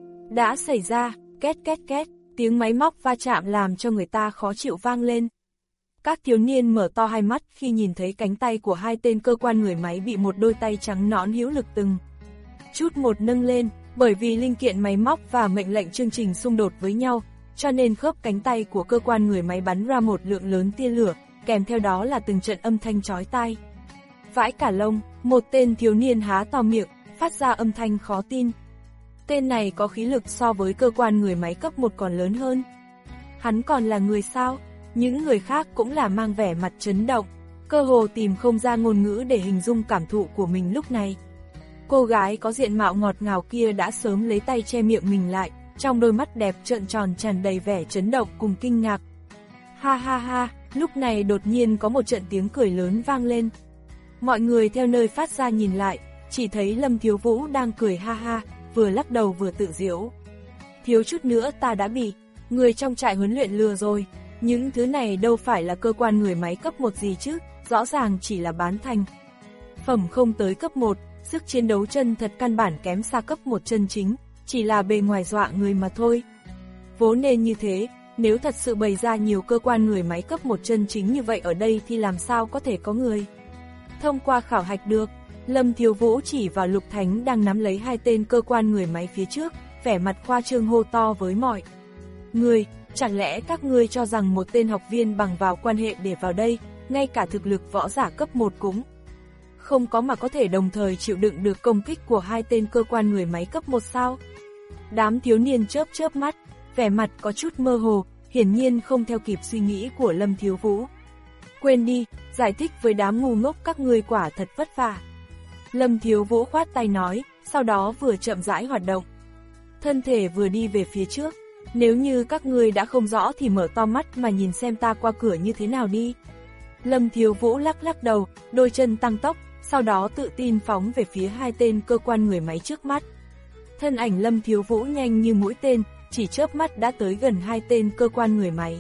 đã xảy ra. Két két két, tiếng máy móc va chạm làm cho người ta khó chịu vang lên. Các thiếu niên mở to hai mắt khi nhìn thấy cánh tay của hai tên cơ quan người máy bị một đôi tay trắng nõn hữu lực từng chút một nâng lên. Bởi vì linh kiện máy móc và mệnh lệnh chương trình xung đột với nhau, cho nên khớp cánh tay của cơ quan người máy bắn ra một lượng lớn tia lửa, kèm theo đó là từng trận âm thanh chói tai. Vãi cả lông, một tên thiếu niên há to miệng, phát ra âm thanh khó tin. Tên này có khí lực so với cơ quan người máy cấp một còn lớn hơn. Hắn còn là người sao? Những người khác cũng là mang vẻ mặt chấn động, cơ hồ tìm không ra ngôn ngữ để hình dung cảm thụ của mình lúc này. Cô gái có diện mạo ngọt ngào kia đã sớm lấy tay che miệng mình lại, trong đôi mắt đẹp trợn tròn tràn đầy vẻ chấn động cùng kinh ngạc. Ha ha ha, lúc này đột nhiên có một trận tiếng cười lớn vang lên. Mọi người theo nơi phát ra nhìn lại, chỉ thấy Lâm Thiếu Vũ đang cười ha ha, vừa lắc đầu vừa tự giễu. Thiếu chút nữa ta đã bị người trong trại huấn luyện lừa rồi, những thứ này đâu phải là cơ quan người máy cấp một gì chứ, rõ ràng chỉ là bán thành phẩm không tới cấp một, sức chiến đấu chân thật căn bản kém xa cấp một chân chính, chỉ là bề ngoài dọa người mà thôi. Vốn nên như thế, nếu thật sự bày ra nhiều cơ quan người máy cấp một chân chính như vậy ở đây thì làm sao có thể có người. Thông qua khảo hạch được, Lâm Thiếu Vũ chỉ vào Lục Thánh đang nắm lấy hai tên cơ quan người máy phía trước, vẻ mặt khoa trương hô to với mọi người, chẳng lẽ các ngươi cho rằng một tên học viên bằng vào quan hệ để vào đây, ngay cả thực lực võ giả cấp một cũng không có mà có thể đồng thời chịu đựng được công kích của hai tên cơ quan người máy cấp một sao? Đám thiếu niên chớp chớp mắt, vẻ mặt có chút mơ hồ, hiển nhiên không theo kịp suy nghĩ của Lâm Thiếu Vũ. Quên đi, giải thích với đám ngu ngốc các ngươi quả thật vất vả. Lâm Thiếu Vũ khoát tay nói, sau đó vừa chậm rãi hoạt động. Thân thể vừa đi về phía trước, nếu như các ngươi đã không rõ thì mở to mắt mà nhìn xem ta qua cửa như thế nào đi. Lâm Thiếu Vũ lắc lắc đầu, đôi chân tăng tốc, sau đó tự tin phóng về phía hai tên cơ quan người máy trước mắt. Thân ảnh Lâm Thiếu Vũ nhanh như mũi tên, chỉ chớp mắt đã tới gần hai tên cơ quan người máy.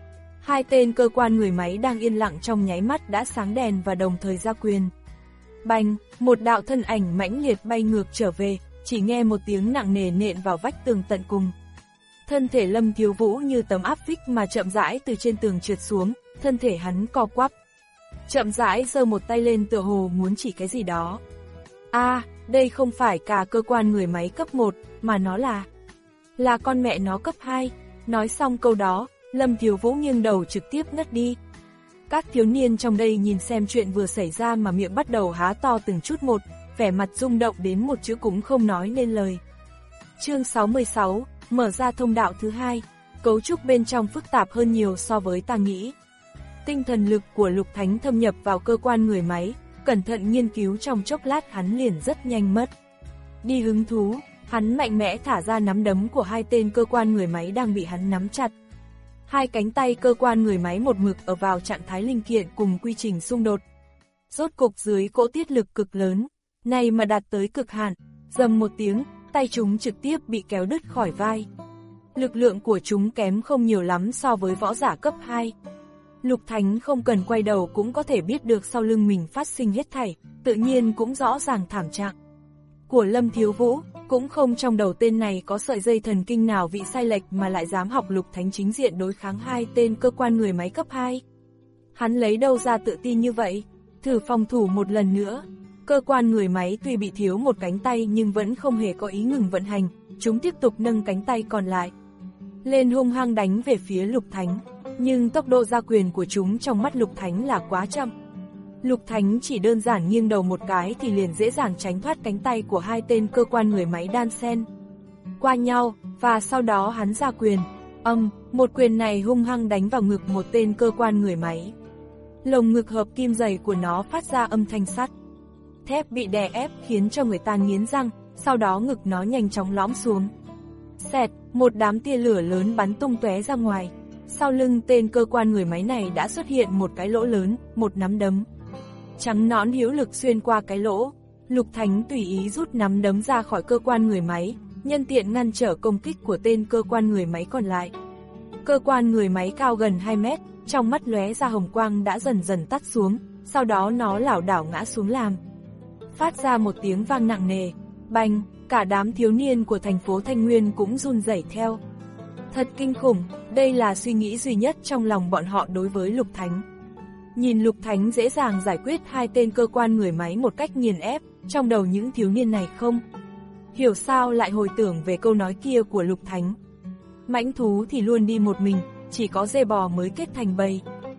Hai tên cơ quan người máy đang yên lặng trong nháy mắt đã sáng đèn và đồng thời ra quyền. Bành, một đạo thân ảnh mãnh liệt bay ngược trở về, chỉ nghe một tiếng nặng nề nện vào vách tường tận cùng. Thân thể Lâm Thiếu Vũ như tấm áp phích mà chậm rãi từ trên tường trượt xuống, thân thể hắn co quắp. Chậm rãi giơ một tay lên tựa hồ muốn chỉ cái gì đó. A, à, đây không phải cả cơ quan người máy cấp một, mà nó là... là con mẹ nó cấp hai. Nói xong câu đó, Lâm Thiếu Vũ nghiêng đầu trực tiếp ngất đi. Các thiếu niên trong đây nhìn xem chuyện vừa xảy ra mà miệng bắt đầu há to từng chút một, vẻ mặt rung động đến một chữ cũng không nói nên lời. Chương sáu mươi sáu, mở ra thông đạo thứ hai, cấu trúc bên trong phức tạp hơn nhiều so với ta nghĩ. Tinh thần lực của Lục Thánh thâm nhập vào cơ quan người máy, cẩn thận nghiên cứu trong chốc lát hắn liền rất nhanh mất đi hứng thú, hắn mạnh mẽ thả ra nắm đấm của hai tên cơ quan người máy đang bị hắn nắm chặt. Hai cánh tay cơ quan người máy một mực ở vào trạng thái linh kiện cùng quy trình xung đột. Rốt cục dưới cỗ tiết lực cực lớn, này mà đạt tới cực hạn, dầm một tiếng, tay chúng trực tiếp bị kéo đứt khỏi vai. Lực lượng của chúng kém không nhiều lắm so với võ giả cấp hai. Lục Thánh không cần quay đầu cũng có thể biết được sau lưng mình phát sinh hết thảy, tự nhiên cũng rõ ràng thảm trạng của Lâm Thiếu Vũ, cũng không trong đầu tên này có sợi dây thần kinh nào bị sai lệch mà lại dám học Lục Thánh chính diện đối kháng hai tên cơ quan người máy cấp hai. Hắn lấy đâu ra tự tin như vậy? Thử phòng thủ một lần nữa. Cơ quan người máy tuy bị thiếu một cánh tay nhưng vẫn không hề có ý ngừng vận hành, chúng tiếp tục nâng cánh tay còn lại lên hung hăng đánh về phía Lục Thánh, nhưng tốc độ ra quyền của chúng trong mắt Lục Thánh là quá chậm. Lục Thánh chỉ đơn giản nghiêng đầu một cái thì liền dễ dàng tránh thoát cánh tay của hai tên cơ quan người máy đan xen qua nhau, và sau đó hắn ra quyền. Âm, um, một quyền này hung hăng đánh vào ngực một tên cơ quan người máy. Lồng ngực hợp kim dày của nó phát ra âm thanh sắt thép bị đè ép khiến cho người ta nghiến răng, sau đó ngực nó nhanh chóng lõm xuống. Xẹt, một đám tia lửa lớn bắn tung tóe ra ngoài. Sau lưng tên cơ quan người máy này đã xuất hiện một cái lỗ lớn, một nắm đấm trắng nõn hữu lực xuyên qua cái lỗ. Lục Thánh tùy ý rút nắm đấm ra khỏi cơ quan người máy, nhân tiện ngăn trở công kích của tên cơ quan người máy còn lại. Cơ quan người máy cao gần hai mét, trong mắt lóe ra hồng quang đã dần dần tắt xuống, sau đó nó lảo đảo ngã xuống làm. Phát ra một tiếng vang nặng nề, bành, cả đám thiếu niên của thành phố Thanh Nguyên cũng run rẩy theo. Thật kinh khủng, đây là suy nghĩ duy nhất trong lòng bọn họ đối với Lục Thánh. Nhìn Lục Thánh dễ dàng giải quyết hai tên cơ quan người máy một cách nghiền ép, trong đầu những thiếu niên này không hiểu sao lại hồi tưởng về câu nói kia của Lục Thánh. Mãnh thú thì luôn đi một mình, chỉ có dê bò mới kết thành bầy.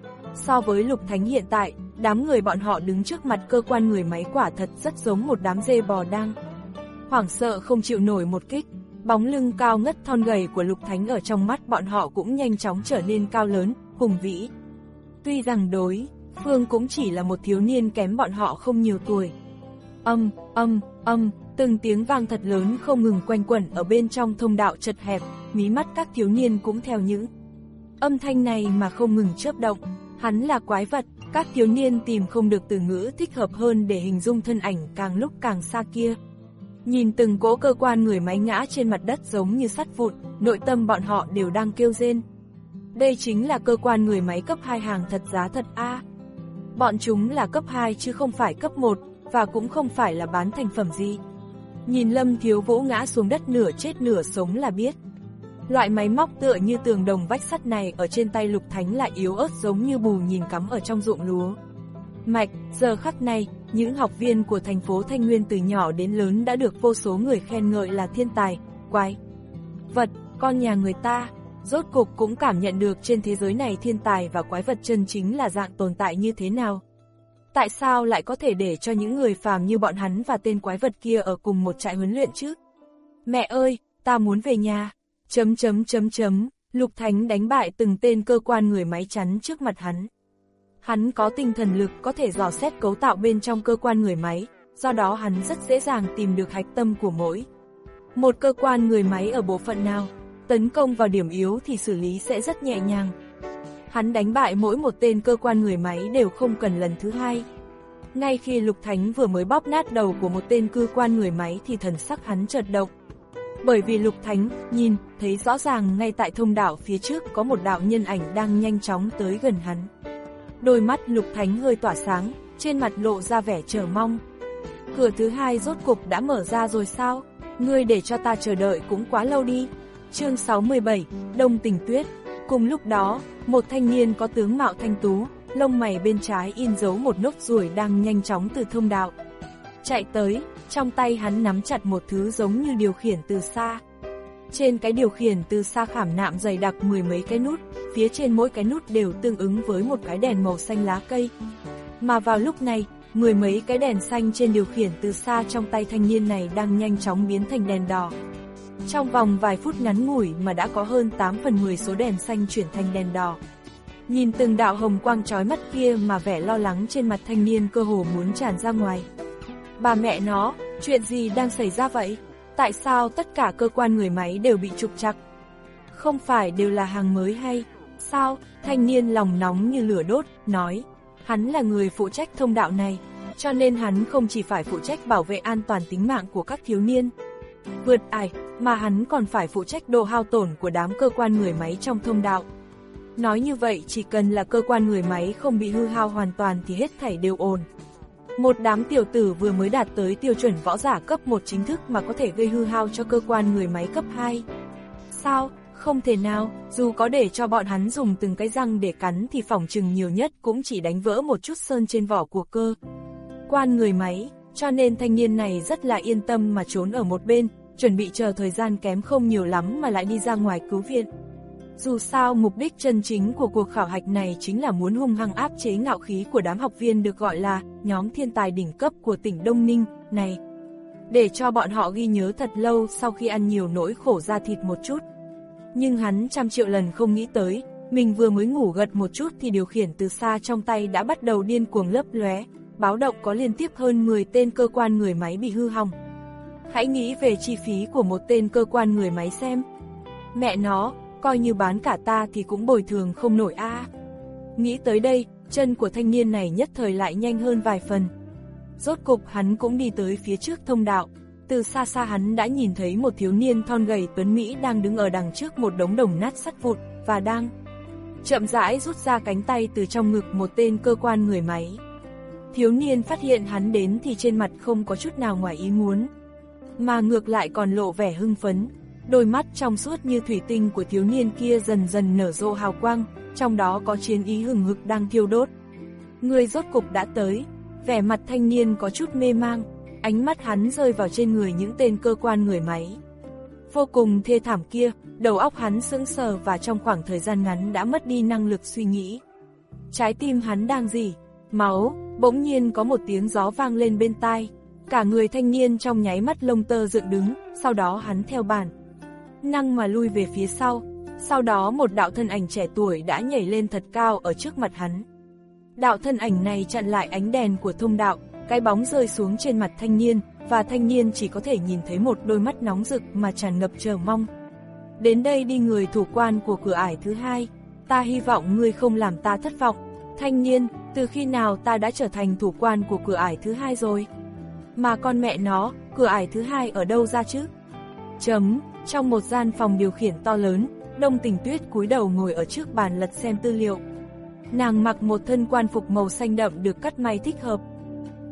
So với Lục Thánh hiện tại, đám người bọn họ đứng trước mặt cơ quan người máy quả thật rất giống một đám dê bò đang hoảng sợ không chịu nổi một kích. Bóng lưng cao ngất thon gầy của Lục Thánh ở trong mắt bọn họ cũng nhanh chóng trở nên cao lớn, hùng vĩ. Tuy rằng đối phương cũng chỉ là một thiếu niên kém bọn họ không nhiều tuổi. Âm, âm, âm, từng tiếng vang thật lớn không ngừng quanh quẩn ở bên trong thông đạo chật hẹp, mí mắt các thiếu niên cũng theo những âm thanh này mà không ngừng chớp động. Hắn là quái vật, các thiếu niên tìm không được từ ngữ thích hợp hơn để hình dung thân ảnh càng lúc càng xa kia. Nhìn từng cỗ cơ quan người máy ngã trên mặt đất giống như sắt vụn, nội tâm bọn họ đều đang kêu rên. Đây chính là cơ quan người máy cấp hai hàng thật giá thật a. À. Bọn chúng là cấp hai chứ không phải cấp một, và cũng không phải là bán thành phẩm gì. Nhìn Lâm Thiếu Vũ ngã xuống đất nửa chết nửa sống là biết. Loại máy móc tựa như tường đồng vách sắt này ở trên tay Lục Thánh lại yếu ớt giống như bù nhìn cắm ở trong ruộng lúa. Mạch, giờ khắc này, những học viên của thành phố Thanh Nguyên từ nhỏ đến lớn đã được vô số người khen ngợi là thiên tài, quái vật, con nhà người ta. Rốt cục cũng cảm nhận được trên thế giới này thiên tài và quái vật chân chính là dạng tồn tại như thế nào. Tại sao lại có thể để cho những người phàm như bọn hắn và tên quái vật kia ở cùng một trại huấn luyện chứ? Mẹ ơi, ta muốn về nhà. Chấm chấm chấm chấm, Lục Thánh đánh bại từng tên cơ quan người máy chắn trước mặt hắn. Hắn có tinh thần lực có thể dò xét cấu tạo bên trong cơ quan người máy, do đó hắn rất dễ dàng tìm được hạch tâm của mỗi một cơ quan người máy ở bộ phận nào. Tấn công vào điểm yếu thì xử lý sẽ rất nhẹ nhàng. Hắn đánh bại mỗi một tên cơ quan người máy đều không cần lần thứ hai. Ngay khi Lục Thánh vừa mới bóp nát đầu của một tên cơ quan người máy thì thần sắc hắn chợt động. Bởi vì Lục Thánh nhìn thấy rõ ràng ngay tại thông đạo phía trước có một đạo nhân ảnh đang nhanh chóng tới gần hắn. Đôi mắt Lục Thánh hơi tỏa sáng, trên mặt lộ ra vẻ chờ mong. Cửa thứ hai rốt cục đã mở ra rồi sao? Ngươi để cho ta chờ đợi cũng quá lâu đi. Chương sáu mươi bảy, Đông Tình Tuyết. Cùng lúc đó, một thanh niên có tướng mạo thanh tú, lông mày bên trái in dấu một nốt ruồi đang nhanh chóng từ thông đạo chạy tới, trong tay hắn nắm chặt một thứ giống như điều khiển từ xa. Trên cái điều khiển từ xa khảm nạm dày đặc mười mấy cái nút, phía trên mỗi cái nút đều tương ứng với một cái đèn màu xanh lá cây. Mà vào lúc này, mười mấy cái đèn xanh trên điều khiển từ xa trong tay thanh niên này đang nhanh chóng biến thành đèn đỏ. Trong vòng vài phút ngắn ngủi mà đã có hơn tám phần mười số đèn xanh chuyển thành đèn đỏ. Nhìn từng đạo hồng quang chói mắt kia mà vẻ lo lắng trên mặt thanh niên cơ hồ muốn tràn ra ngoài. Bà mẹ nó, chuyện gì đang xảy ra vậy? Tại sao tất cả cơ quan người máy đều bị trục trặc? Không phải đều là hàng mới hay? Sao? Thanh niên lòng nóng như lửa đốt, nói. Hắn là người phụ trách thông đạo này, cho nên hắn không chỉ phải phụ trách bảo vệ an toàn tính mạng của các thiếu niên vượt ải, mà hắn còn phải phụ trách độ hao tổn của đám cơ quan người máy trong thông đạo. Nói như vậy chỉ cần là cơ quan người máy không bị hư hao hoàn toàn thì hết thảy đều ổn. Một đám tiểu tử vừa mới đạt tới tiêu chuẩn võ giả cấp một chính thức mà có thể gây hư hao cho cơ quan người máy cấp hai. Sao? Không thể nào, dù có để cho bọn hắn dùng từng cái răng để cắn thì phỏng chừng nhiều nhất cũng chỉ đánh vỡ một chút sơn trên vỏ của cơ quan người máy, cho nên thanh niên này rất là yên tâm mà trốn ở một bên, chuẩn bị chờ thời gian kém không nhiều lắm mà lại đi ra ngoài cứu viện. Dù sao mục đích chân chính của cuộc khảo hạch này chính là muốn hung hăng áp chế ngạo khí của đám học viên được gọi là nhóm thiên tài đỉnh cấp của tỉnh Đông Ninh này, để cho bọn họ ghi nhớ thật lâu sau khi ăn nhiều nỗi khổ da thịt một chút. Nhưng hắn trăm triệu lần không nghĩ tới, mình vừa mới ngủ gật một chút thì điều khiển từ xa trong tay đã bắt đầu điên cuồng lấp lóe, báo động có liên tiếp hơn mười tên cơ quan người máy bị hư hỏng. Hãy nghĩ về chi phí của một tên cơ quan người máy xem. Mẹ nó, coi như bán cả ta thì cũng bồi thường không nổi a. À. Nghĩ tới đây, chân của thanh niên này nhất thời lại nhanh hơn vài phần. Rốt cục hắn cũng đi tới phía trước thông đạo. Từ xa xa hắn đã nhìn thấy một thiếu niên thon gầy tuấn Mỹ đang đứng ở đằng trước một đống đồng nát sắt vụn, và đang chậm rãi rút ra cánh tay từ trong ngực một tên cơ quan người máy. Thiếu niên phát hiện hắn đến thì trên mặt không có chút nào ngoài ý muốn, mà ngược lại còn lộ vẻ hưng phấn. Đôi mắt trong suốt như thủy tinh của thiếu niên kia dần dần nở rộ hào quang, trong đó có chiến ý hừng hực đang thiêu đốt. Người rốt cục đã tới, vẻ mặt thanh niên có chút mê mang, ánh mắt hắn rơi vào trên người những tên cơ quan người máy vô cùng thê thảm kia, đầu óc hắn sững sờ và trong khoảng thời gian ngắn đã mất đi năng lực suy nghĩ. Trái tim hắn đang rỉ máu, bỗng nhiên có một tiếng gió vang lên bên tai, cả người thanh niên trong nháy mắt lông tơ dựng đứng, sau đó hắn theo bản năng mà lui về phía sau, sau đó một đạo thân ảnh trẻ tuổi đã nhảy lên thật cao ở trước mặt hắn. Đạo thân ảnh này chặn lại ánh đèn của thông đạo, cái bóng rơi xuống trên mặt thanh niên, và thanh niên chỉ có thể nhìn thấy một đôi mắt nóng rực mà tràn ngập chờ mong. Đến đây đi người thủ quan của cửa ải thứ hai, ta hy vọng ngươi không làm ta thất vọng. Thanh niên, từ khi nào ta đã trở thành thủ quan của cửa ải thứ hai rồi? Mà con mẹ nó, cửa ải thứ hai ở đâu ra chứ? Chấm, trong một gian phòng điều khiển to lớn, Đông Tình Tuyết cúi đầu ngồi ở trước bàn lật xem tư liệu. Nàng mặc một thân quan phục màu xanh đậm được cắt may thích hợp.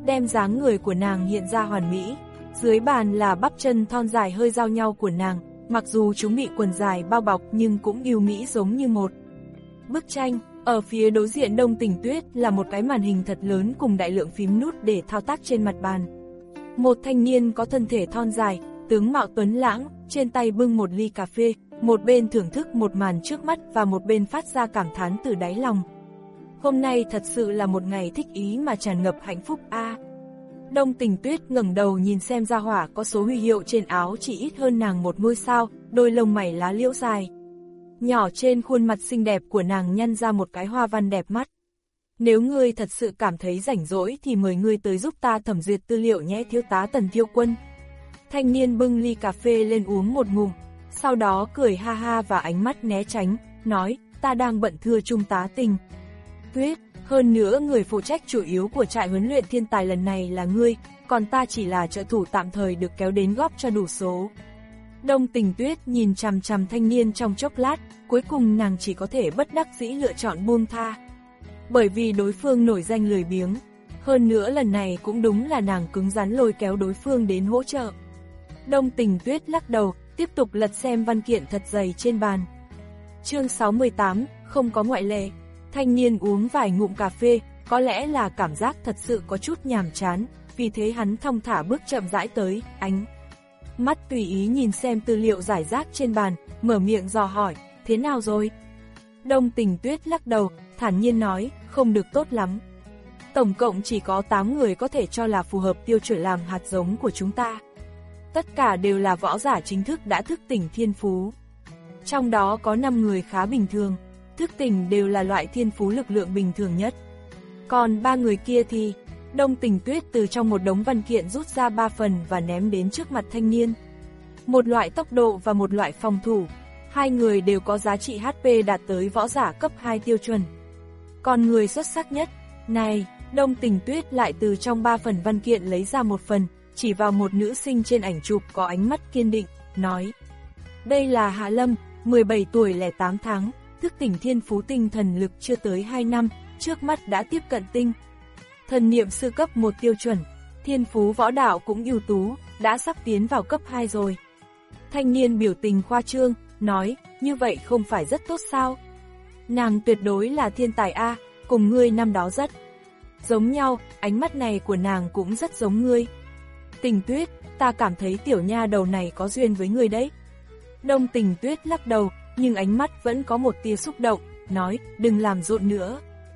đem dáng người của nàng hiện ra hoàn mỹ. Dưới bàn là bắp chân thon dài hơi giao nhau của nàng, mặc dù chúng bị quần dài bao bọc nhưng cũng yêu mỹ giống như một bức tranh. Ở phía đối diện Đông Tình Tuyết là một cái màn hình thật lớn cùng đại lượng phím nút để thao tác trên mặt bàn. Một thanh niên có thân thể thon dài, tướng mạo tuấn lãng, trên tay bưng một ly cà phê, một bên thưởng thức một màn trước mắt và một bên phát ra cảm thán từ đáy lòng. Hôm nay thật sự là một ngày thích ý mà tràn ngập hạnh phúc a. À. Đông Tình Tuyết ngẩng đầu nhìn xem gia hỏa có số huy hiệu trên áo chỉ ít hơn nàng một ngôi sao, đôi lông mày lá liễu dài. Nhỏ trên khuôn mặt xinh đẹp của nàng nhăn ra một cái hoa văn đẹp mắt. Nếu ngươi thật sự cảm thấy rảnh rỗi thì mời ngươi tới giúp ta thẩm duyệt tư liệu nhé thiếu tá Tần Thiêu Quân. Thanh niên bưng ly cà phê lên uống một ngụm, sau đó cười ha ha và ánh mắt né tránh, nói, ta đang bận thưa Trung tá Tình Tuyết, hơn nữa người phụ trách chủ yếu của trại huấn luyện thiên tài lần này là ngươi, còn ta chỉ là trợ thủ tạm thời được kéo đến góp cho đủ số. Đông Tình Tuyết nhìn chằm chằm thanh niên trong chốc lát, cuối cùng nàng chỉ có thể bất đắc dĩ lựa chọn buông tha. Bởi vì đối phương nổi danh lười biếng, hơn nữa lần này cũng đúng là nàng cứng rắn lôi kéo đối phương đến hỗ trợ. Đông Tình Tuyết lắc đầu, tiếp tục lật xem văn kiện thật dày trên bàn. Chương sáu mươi tám, không có ngoại lệ. Thanh niên uống vài ngụm cà phê, có lẽ là cảm giác thật sự có chút nhàm chán, vì thế hắn thong thả bước chậm rãi tới, ánh mắt tùy ý nhìn xem tư liệu rải rác trên bàn, mở miệng dò hỏi, thế nào rồi? Đông Tình Tuyết lắc đầu, thản nhiên nói, không được tốt lắm. Tổng cộng chỉ có tám người có thể cho là phù hợp tiêu chuẩn làm hạt giống của chúng ta. Tất cả đều là võ giả chính thức đã thức tỉnh thiên phú. Trong đó có năm người khá bình thường, thức tỉnh đều là loại thiên phú lực lượng bình thường nhất. Còn ba người kia thì, Đông Tình Tuyết từ trong một đống văn kiện rút ra ba phần và ném đến trước mặt thanh niên. Một loại tốc độ và một loại phòng thủ, hai người đều có giá trị hát pê đạt tới võ giả cấp hai tiêu chuẩn. Còn người xuất sắc nhất, này, Đông Tình Tuyết lại từ trong ba phần văn kiện lấy ra một phần, chỉ vào một nữ sinh trên ảnh chụp có ánh mắt kiên định, nói. Đây là Hạ Lâm, mười bảy tuổi lẻ tám tháng, thức tỉnh thiên phú tinh thần lực chưa tới hai năm, trước mắt đã tiếp cận tinh thần niệm sư cấp một tiêu chuẩn, thiên phú võ đạo cũng ưu tú, đã sắp tiến vào cấp hai rồi. Thanh niên biểu tình khoa trương, nói, như vậy không phải rất tốt sao? Nàng tuyệt đối là thiên tài A, cùng ngươi năm đó rất giống nhau, ánh mắt này của nàng cũng rất giống ngươi. Tình Tuyết, ta cảm thấy tiểu nha đầu này có duyên với ngươi đấy. Đông Tình Tuyết lắc đầu, nhưng ánh mắt vẫn có một tia xúc động, nói, đừng làm rộn nữa.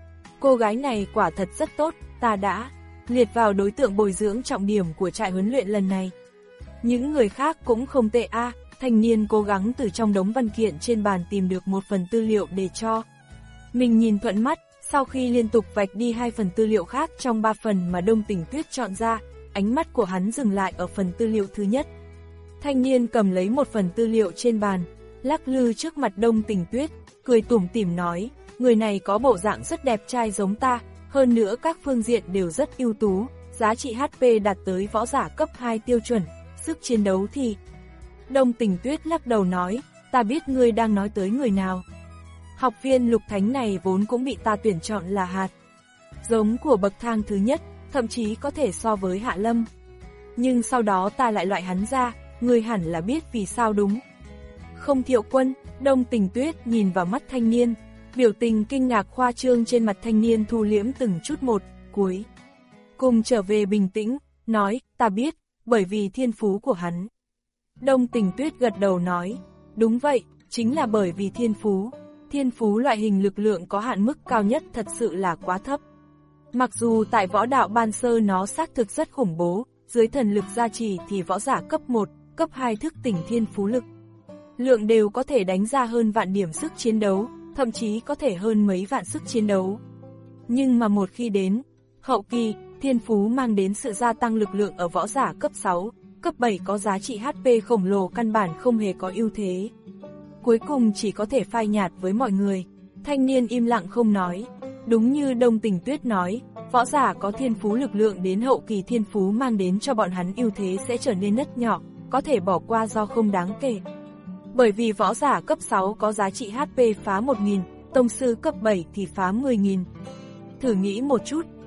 Cô gái này quả thật rất tốt, ta đã liệt vào đối tượng bồi dưỡng trọng điểm của trại huấn luyện lần này. Những người khác cũng không tệ a. Thanh niên cố gắng từ trong đống văn kiện trên bàn tìm được một phần tư liệu để cho mình nhìn thuận mắt, sau khi liên tục vạch đi hai phần tư liệu khác trong ba phần mà Đông Tình Tuyết chọn ra, ánh mắt của hắn dừng lại ở phần tư liệu thứ nhất. Thanh niên cầm lấy một phần tư liệu trên bàn, lắc lư trước mặt Đông Tình Tuyết, cười tủm tỉm nói, người này có bộ dạng rất đẹp trai giống ta, hơn nữa các phương diện đều rất ưu tú, giá trị hát pê đạt tới võ giả cấp hai tiêu chuẩn, sức chiến đấu thì... Đông Tình Tuyết lắc đầu nói, ta biết ngươi đang nói tới người nào. Học viên Lục Thánh này vốn cũng bị ta tuyển chọn là hạt giống của bậc thang thứ nhất, thậm chí có thể so với Hạ Lâm. Nhưng sau đó ta lại loại hắn ra, ngươi hẳn là biết vì sao đúng không Thiệu Quân? Đông Tình Tuyết nhìn vào mắt thanh niên, biểu tình kinh ngạc khoa trương trên mặt thanh niên thu liễm từng chút một, cuối cùng trở về bình tĩnh, nói, ta biết, bởi vì thiên phú của hắn. Đông Tình Tuyết gật đầu nói, đúng vậy, chính là bởi vì thiên phú. Thiên phú loại hình lực lượng có hạn mức cao nhất thật sự là quá thấp. Mặc dù tại võ đạo ban sơ nó xác thực rất khủng bố, dưới thần lực gia trì thì võ giả cấp một, cấp hai thức tỉnh thiên phú lực lượng đều có thể đánh ra hơn vạn điểm sức chiến đấu, thậm chí có thể hơn mấy vạn sức chiến đấu. Nhưng mà một khi đến hậu kỳ, thiên phú mang đến sự gia tăng lực lượng ở võ giả cấp sáu, cấp bảy có giá trị hát pê khổng lồ căn bản không hề có ưu thế. Cuối cùng chỉ có thể phai nhạt với mọi người. Thanh niên im lặng không nói. Đúng như Đông Tình Tuyết nói, võ giả có thiên phú lực lượng đến hậu kỳ thiên phú mang đến cho bọn hắn ưu thế sẽ trở nên rất nhỏ, có thể bỏ qua do không đáng kể. Bởi vì võ giả cấp sáu có giá trị hát pê phá một nghìn, tông sư cấp bảy thì phá mười nghìn. Thử nghĩ một chút,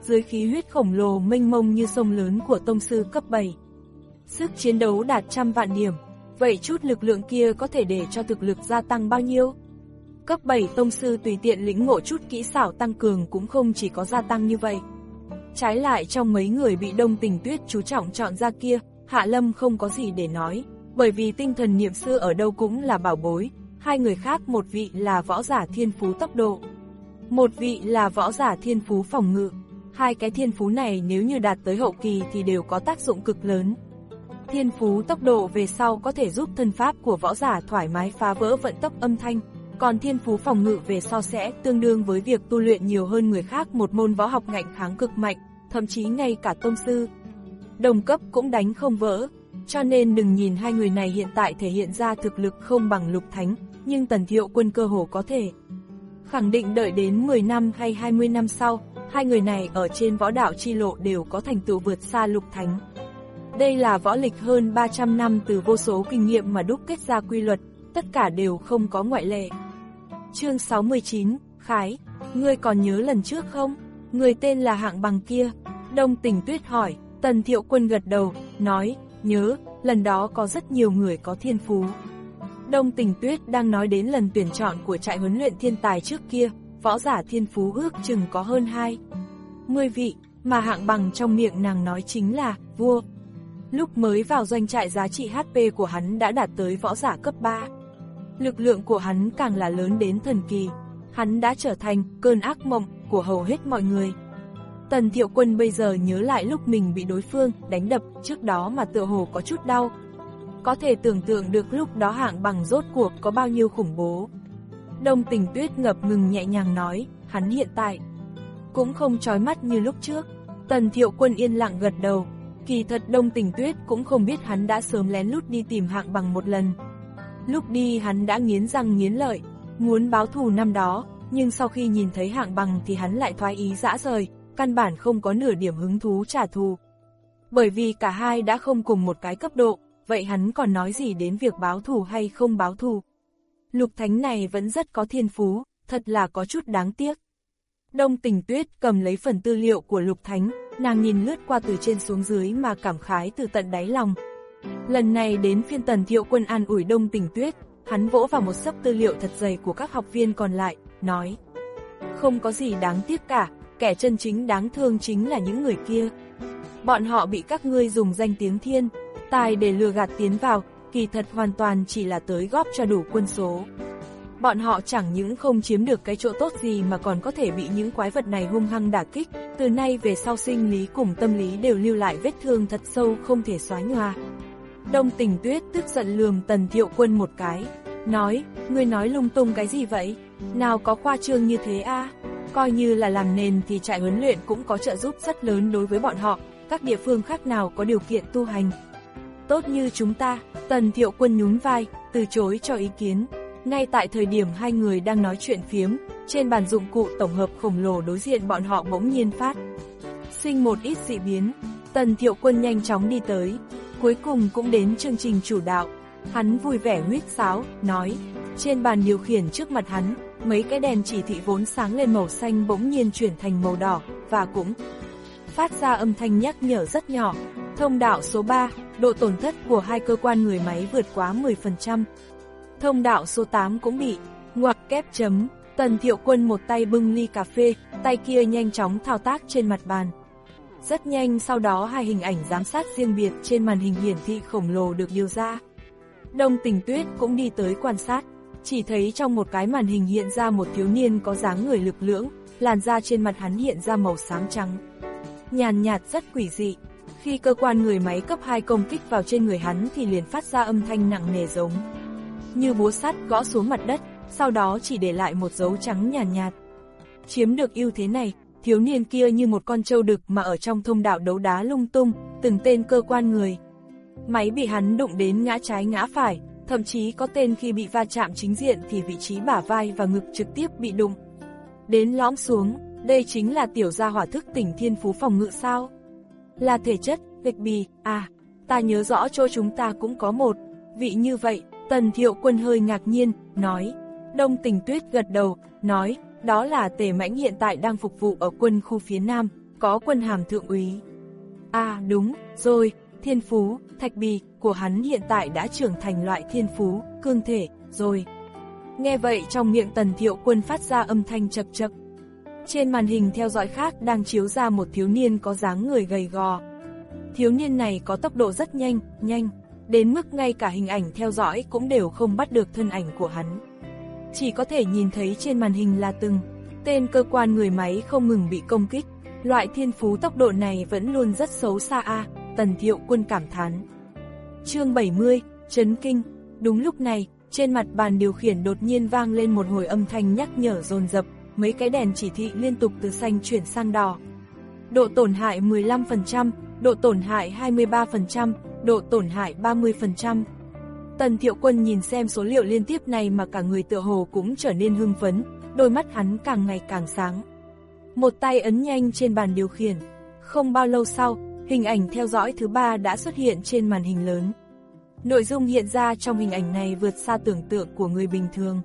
dưới khí huyết khổng lồ mênh mông như sông lớn của tông sư cấp bảy. Sức chiến đấu đạt trăm vạn điểm, vậy chút lực lượng kia có thể để cho thực lực gia tăng bao nhiêu? Cấp bảy tông sư tùy tiện lĩnh ngộ chút kỹ xảo tăng cường cũng không chỉ có gia tăng như vậy. Trái lại trong mấy người bị Đông Tình Tuyết chú trọng chọn ra kia, Hạ Lâm không có gì để nói, bởi vì tinh thần niệm sư ở đâu cũng là bảo bối. Hai người khác, một vị là võ giả thiên phú tốc độ, một vị là võ giả thiên phú phòng ngự. Hai cái thiên phú này nếu như đạt tới hậu kỳ thì đều có tác dụng cực lớn. Thiên phú tốc độ về sau có thể giúp thân pháp của võ giả thoải mái phá vỡ vận tốc âm thanh, còn thiên phú phòng ngự về sau sẽ tương đương với việc tu luyện nhiều hơn người khác một môn võ học ngạnh kháng cực mạnh, thậm chí ngay cả tông sư đồng cấp cũng đánh không vỡ. Cho nên đừng nhìn hai người này hiện tại thể hiện ra thực lực không bằng Lục Thánh, nhưng Tần Thiệu Quân cơ hồ có thể khẳng định đợi đến mười năm hay hai mươi năm sau, hai người này ở trên võ đạo chi lộ đều có thành tựu vượt xa Lục Thánh. Đây là võ lịch hơn ba trăm năm từ vô số kinh nghiệm mà đúc kết ra quy luật, tất cả đều không có ngoại lệ. Chương sáu mươi chín, Khái, ngươi còn nhớ lần trước không? Người tên là Hạng Bằng kia. Đông Tình Tuyết hỏi. Tần Thiệu Quân gật đầu, nói, nhớ, lần đó có rất nhiều người có thiên phú. Đông Tình Tuyết đang nói đến lần tuyển chọn của trại huấn luyện thiên tài trước kia, võ giả thiên phú ước chừng có hơn hai mươi vị, mà Hạng Bằng trong miệng nàng nói chính là vua. Lúc mới vào doanh trại giá trị hát pê của hắn đã đạt tới võ giả cấp ba. Lực lượng của hắn càng là lớn đến thần kỳ, hắn đã trở thành cơn ác mộng của hầu hết mọi người. Tần Thiệu Quân bây giờ nhớ lại lúc mình bị đối phương đánh đập trước đó mà tựa hồ có chút đau. Có thể tưởng tượng được lúc đó Hạng Bằng rốt cuộc có bao nhiêu khủng bố. Đông Tình Tuyết ngập ngừng nhẹ nhàng nói, hắn hiện tại cũng không chói mắt như lúc trước. Tần Thiệu Quân yên lặng gật đầu. Kỳ thật Đông Tình Tuyết cũng không biết hắn đã sớm lén lút đi tìm Hạng Bằng một lần. Lúc đi hắn đã nghiến răng nghiến lợi, muốn báo thù năm đó, nhưng sau khi nhìn thấy Hạng Bằng thì hắn lại thoái ý dã rời, căn bản không có nửa điểm hứng thú trả thù. Bởi vì cả hai đã không cùng một cái cấp độ, vậy hắn còn nói gì đến việc báo thù hay không báo thù. Lục Thánh này vẫn rất có thiên phú, thật là có chút đáng tiếc. Đông Tình Tuyết cầm lấy phần tư liệu của Lục Thánh, nàng nhìn lướt qua từ trên xuống dưới mà cảm khái từ tận đáy lòng. Lần này đến phiên Tần Thiệu Quân an ủi Đông Tình Tuyết, hắn vỗ vào một xấp tư liệu thật dày của các học viên còn lại, nói: không có gì đáng tiếc cả, kẻ chân chính đáng thương chính là những người kia. Bọn họ bị các ngươi dùng danh tiếng thiên tài để lừa gạt tiến vào, kỳ thật hoàn toàn chỉ là tới góp cho đủ quân số. Bọn họ chẳng những không chiếm được cái chỗ tốt gì mà còn có thể bị những quái vật này hung hăng đả kích, từ nay về sau sinh lý cùng tâm lý đều lưu lại vết thương thật sâu không thể xóa nhòa. Đông Tình Tuyết tức giận lườm Tần Thiệu Quân một cái, nói, ngươi nói lung tung cái gì vậy? Nào có khoa trương như thế a? À? Coi như là làm nền thì trại huấn luyện cũng có trợ giúp rất lớn đối với bọn họ, các địa phương khác nào có điều kiện tu hành tốt như chúng ta. Tần Thiệu Quân nhún vai, từ chối cho ý kiến. Ngay tại thời điểm hai người đang nói chuyện phiếm, trên bàn dụng cụ tổng hợp khổng lồ đối diện bọn họ bỗng nhiên phát sinh một ít dị biến. Tần Thiệu Quân nhanh chóng đi tới, cuối cùng cũng đến chương trình chủ đạo. Hắn vui vẻ huýt sáo, nói, trên bàn điều khiển trước mặt hắn, mấy cái đèn chỉ thị vốn sáng lên màu xanh bỗng nhiên chuyển thành màu đỏ, và cũng phát ra âm thanh nhắc nhở rất nhỏ. Thông đạo số ba, độ tổn thất của hai cơ quan người máy vượt quá mười phần trăm. Thông đạo số tám cũng bị ngoặc kép chấm. Tần Thiệu Quân một tay bưng ly cà phê, tay kia nhanh chóng thao tác trên mặt bàn. Rất nhanh sau đó hai hình ảnh giám sát riêng biệt trên màn hình hiển thị khổng lồ được điều ra. Đông Tình Tuyết cũng đi tới quan sát, chỉ thấy trong một cái màn hình hiện ra một thiếu niên có dáng người lực lưỡng, làn da trên mặt hắn hiện ra màu xám trắng, nhàn nhạt rất quỷ dị. Khi cơ quan người máy cấp hai công kích vào trên người hắn thì liền phát ra âm thanh nặng nề giống như búa sắt gõ xuống mặt đất, sau đó chỉ để lại một dấu trắng nhàn nhạt, nhạt. Chiếm được ưu thế này, thiếu niên kia như một con trâu đực mà ở trong thông đạo đấu đá lung tung, từng tên cơ quan người máy bị hắn đụng đến ngã trái ngã phải, thậm chí có tên khi bị va chạm chính diện thì vị trí bả vai và ngực trực tiếp bị đụng đến lõm xuống. Đây chính là tiểu gia hỏa thức tỉnh thiên phú phòng ngự sao? Là thể chất, gạch bì, à, ta nhớ rõ chỗ chúng ta cũng có một vị như vậy. Tần Thiệu Quân hơi ngạc nhiên, nói. Đông Tình Tuyết gật đầu, nói, đó là Tề Mãnh hiện tại đang phục vụ ở quân khu phía Nam, có quân hàm thượng úy. À đúng, rồi, thiên phú, thạch bì của hắn hiện tại đã trưởng thành loại thiên phú, cương thể, rồi. Nghe vậy trong miệng Tần Thiệu Quân phát ra âm thanh chật chật. Trên màn hình theo dõi khác đang chiếu ra một thiếu niên có dáng người gầy gò. Thiếu niên này có tốc độ rất nhanh, nhanh, đến mức ngay cả hình ảnh theo dõi cũng đều không bắt được thân ảnh của hắn. Chỉ có thể nhìn thấy trên màn hình là từng tên cơ quan người máy không ngừng bị công kích. Loại thiên phú tốc độ này vẫn luôn rất xấu xa a, à, Tần Thiệu Quân cảm thán. Chương bảy mươi, chấn kinh. Đúng lúc này, trên mặt bàn điều khiển đột nhiên vang lên một hồi âm thanh nhắc nhở dồn dập, mấy cái đèn chỉ thị liên tục từ xanh chuyển sang đỏ. Độ tổn hại mười lăm phần trăm, độ tổn hại hai mươi ba phần trăm, độ tổn hại ba mươi phần trăm. Tần Thiệu Quân nhìn xem số liệu liên tiếp này mà cả người tựa hồ cũng trở nên hưng phấn, đôi mắt hắn càng ngày càng sáng. Một tay ấn nhanh trên bàn điều khiển. Không bao lâu sau, hình ảnh theo dõi thứ ba đã xuất hiện trên màn hình lớn. Nội dung hiện ra trong hình ảnh này vượt xa tưởng tượng của người bình thường.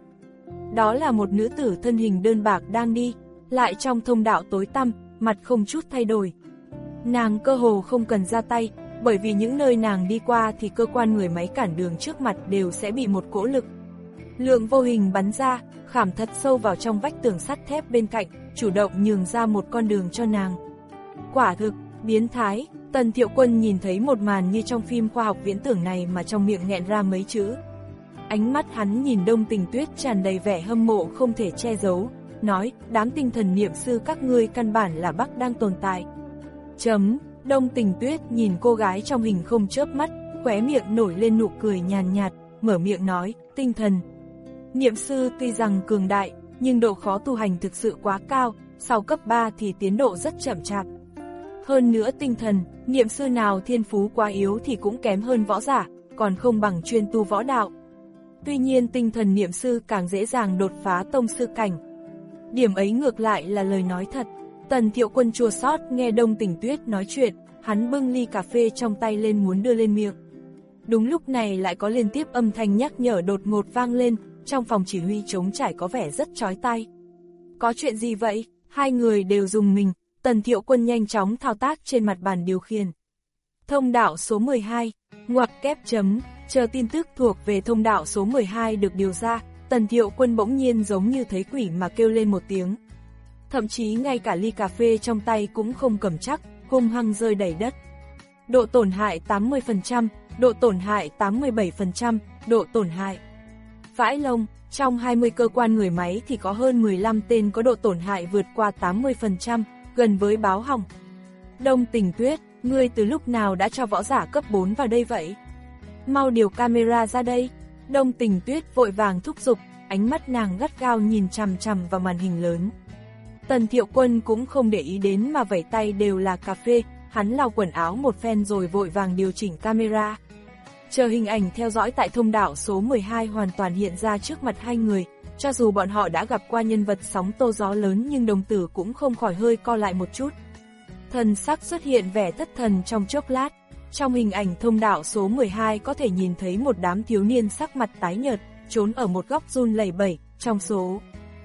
Đó là một nữ tử thân hình đơn bạc đang đi, lại trong thông đạo tối tăm, mặt không chút thay đổi. Nàng cơ hồ không cần ra tay, bởi vì những nơi nàng đi qua thì cơ quan người máy cản đường trước mặt đều sẽ bị một cỗ lực lượng vô hình bắn ra, khảm thật sâu vào trong vách tường sắt thép bên cạnh, chủ động nhường ra một con đường cho nàng. Quả thực, biến thái. Tần Thiệu Quân nhìn thấy một màn như trong phim khoa học viễn tưởng này mà trong miệng nghẹn ra mấy chữ. Ánh mắt hắn nhìn Đông Tình Tuyết tràn đầy vẻ hâm mộ không thể che giấu, nói, đám tinh thần niệm sư các ngươi căn bản là Bắc đang tồn tại. Chấm, Đông Tình Tuyết nhìn cô gái trong hình không chớp mắt, khóe miệng nổi lên nụ cười nhàn nhạt, mở miệng nói, tinh thần niệm sư tuy rằng cường đại, nhưng độ khó tu hành thực sự quá cao, sau cấp ba thì tiến độ rất chậm chạp. Hơn nữa tinh thần, niệm sư nào thiên phú quá yếu thì cũng kém hơn võ giả, còn không bằng chuyên tu võ đạo. Tuy nhiên tinh thần niệm sư càng dễ dàng đột phá tông sư cảnh. Điểm ấy ngược lại là lời nói thật. Tần Thiệu Quân chua xót nghe Đông Tình Tuyết nói chuyện, hắn bưng ly cà phê trong tay lên muốn đưa lên miệng. Đúng lúc này lại có liên tiếp âm thanh nhắc nhở đột ngột vang lên, trong phòng chỉ huy trống trải có vẻ rất chói tai. Có chuyện gì vậy? Hai người đều dùng mình. Tần Thiệu Quân nhanh chóng thao tác trên mặt bàn điều khiển. Thông đạo số mười hai, ngoặc kép chấm, chờ tin tức thuộc về thông đạo số mười hai được điều ra, Tần Thiệu Quân bỗng nhiên giống như thấy quỷ mà kêu lên một tiếng. Thậm chí ngay cả ly cà phê trong tay cũng không cầm chắc, hung hăng rơi đầy đất. Độ tổn hại tám mươi phần trăm, độ tổn hại tám mươi bảy phần trăm, độ tổn hại. Vãi lông, trong hai mươi cơ quan người máy thì có hơn mười lăm tên có độ tổn hại vượt qua tám mươi phần trăm, gần với báo hỏng. Đông Tình Tuyết, ngươi từ lúc nào đã cho võ giả cấp bốn vào đây vậy? Mau điều camera ra đây. Đông Tình Tuyết vội vàng thúc giục, ánh mắt nàng gắt gao nhìn chằm chằm vào màn hình lớn. Tần Thiệu Quân cũng không để ý đến mà vẩy tay đều là cà phê, hắn lau quần áo một phen rồi vội vàng điều chỉnh camera. Chờ hình ảnh theo dõi tại thông đạo số mười hai hoàn toàn hiện ra trước mặt hai người, cho dù bọn họ đã gặp qua nhân vật sóng tô gió lớn nhưng đồng tử cũng không khỏi hơi co lại một chút. Thần sắc xuất hiện vẻ thất thần trong chốc lát. Trong hình ảnh thông đạo số mười hai có thể nhìn thấy một đám thiếu niên sắc mặt tái nhợt, trốn ở một góc run lẩy bẩy, trong số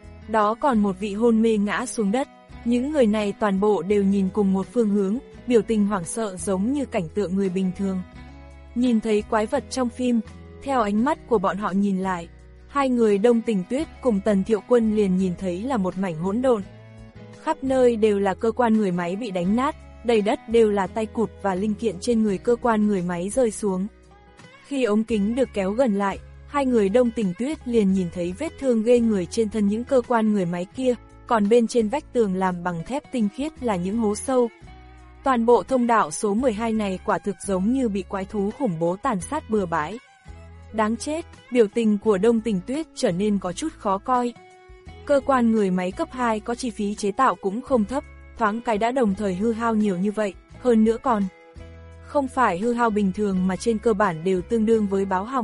đó còn một vị hôn mê ngã xuống đất. Những người này toàn bộ đều nhìn cùng một phương hướng, biểu tình hoảng sợ giống như cảnh tượng người bình thường. Nhìn thấy quái vật trong phim, theo ánh mắt của bọn họ nhìn lại, hai người Đông Tình Tuyết cùng Tần Thiệu Quân liền nhìn thấy là một mảnh hỗn độn. Khắp nơi đều là cơ quan người máy bị đánh nát, đầy đất đều là tay cụt và linh kiện trên người cơ quan người máy rơi xuống. Khi ống kính được kéo gần lại, hai người Đông Tình Tuyết liền nhìn thấy vết thương ghê người trên thân những cơ quan người máy kia, còn bên trên vách tường làm bằng thép tinh khiết là những hố sâu. Toàn bộ thông đạo số mười hai này quả thực giống như bị quái thú khủng bố tàn sát bừa bãi. Đáng chết, biểu tình của Đông Tình Tuyết trở nên có chút khó coi. Cơ quan người máy cấp hai có chi phí chế tạo cũng không thấp, thoáng cái đã đồng thời hư hao nhiều như vậy, hơn nữa còn không phải hư hao bình thường mà trên cơ bản đều tương đương với báo hỏng.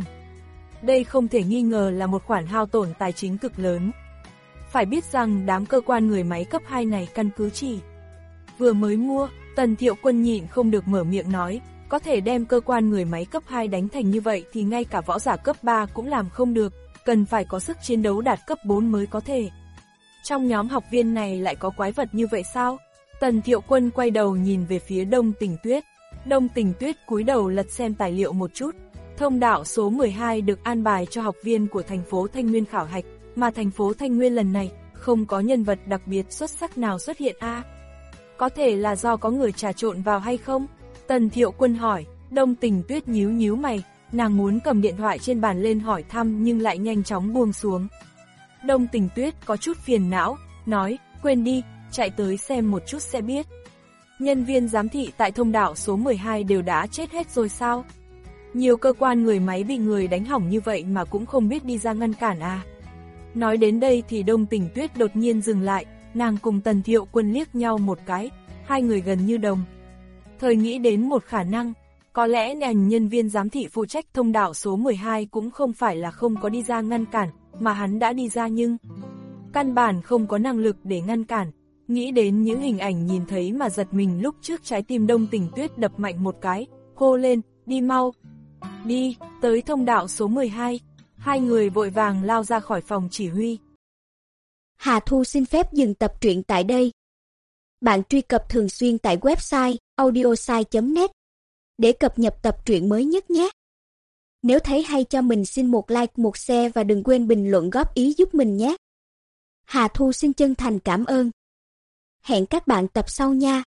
Đây không thể nghi ngờ là một khoản hao tổn tài chính cực lớn. Phải biết rằng đám cơ quan người máy cấp hai này căn cứ chỉ vừa mới mua, Tần Thiệu Quân nhịn không được mở miệng nói, có thể đem cơ quan người máy cấp hai đánh thành như vậy thì ngay cả võ giả cấp ba cũng làm không được, cần phải có sức chiến đấu đạt cấp bốn mới có thể. Trong nhóm học viên này lại có quái vật như vậy sao? Tần Thiệu Quân quay đầu nhìn về phía Đông Tình Tuyết. Đông Tình Tuyết cúi đầu lật xem tài liệu một chút. Thông đạo số mười hai được an bài cho học viên của thành phố Thanh Nguyên khảo hạch, mà thành phố Thanh Nguyên lần này không có nhân vật đặc biệt xuất sắc nào xuất hiện a. À, có thể là do có người trà trộn vào hay không? Tần Thiệu Quân hỏi. Đông Tình Tuyết nhíu nhíu mày, nàng muốn cầm điện thoại trên bàn lên hỏi thăm nhưng lại nhanh chóng buông xuống. Đông Tình Tuyết có chút phiền não, nói, quên đi, chạy tới xem một chút sẽ biết. Nhân viên giám thị tại thông đạo số mười hai đều đã chết hết rồi sao? Nhiều cơ quan người máy bị người đánh hỏng như vậy mà cũng không biết đi ra ngăn cản à? Nói đến đây thì Đông Tình Tuyết đột nhiên dừng lại, nàng cùng Tần Thiệu Quân liếc nhau một cái, hai người gần như đồng. Thời nghĩ đến một khả năng, có lẽ ngành nhân viên giám thị phụ trách thông đạo số mười hai cũng không phải là không có đi ra ngăn cản, mà hắn đã đi ra nhưng căn bản không có năng lực để ngăn cản. Nghĩ đến những hình ảnh nhìn thấy mà giật mình lúc trước, trái tim Đông Tình Tuyết đập mạnh một cái, hô lên, đi mau. Đi, tới thông đạo số mười hai, hai người vội vàng lao ra khỏi phòng chỉ huy. Hà Thu xin phép dừng tập truyện tại đây. Bạn truy cập thường xuyên tại website audiosai chấm net để cập nhật tập truyện mới nhất nhé. Nếu thấy hay cho mình xin một like, một share và đừng quên bình luận góp ý giúp mình nhé. Hà Thu xin chân thành cảm ơn. Hẹn các bạn tập sau nha.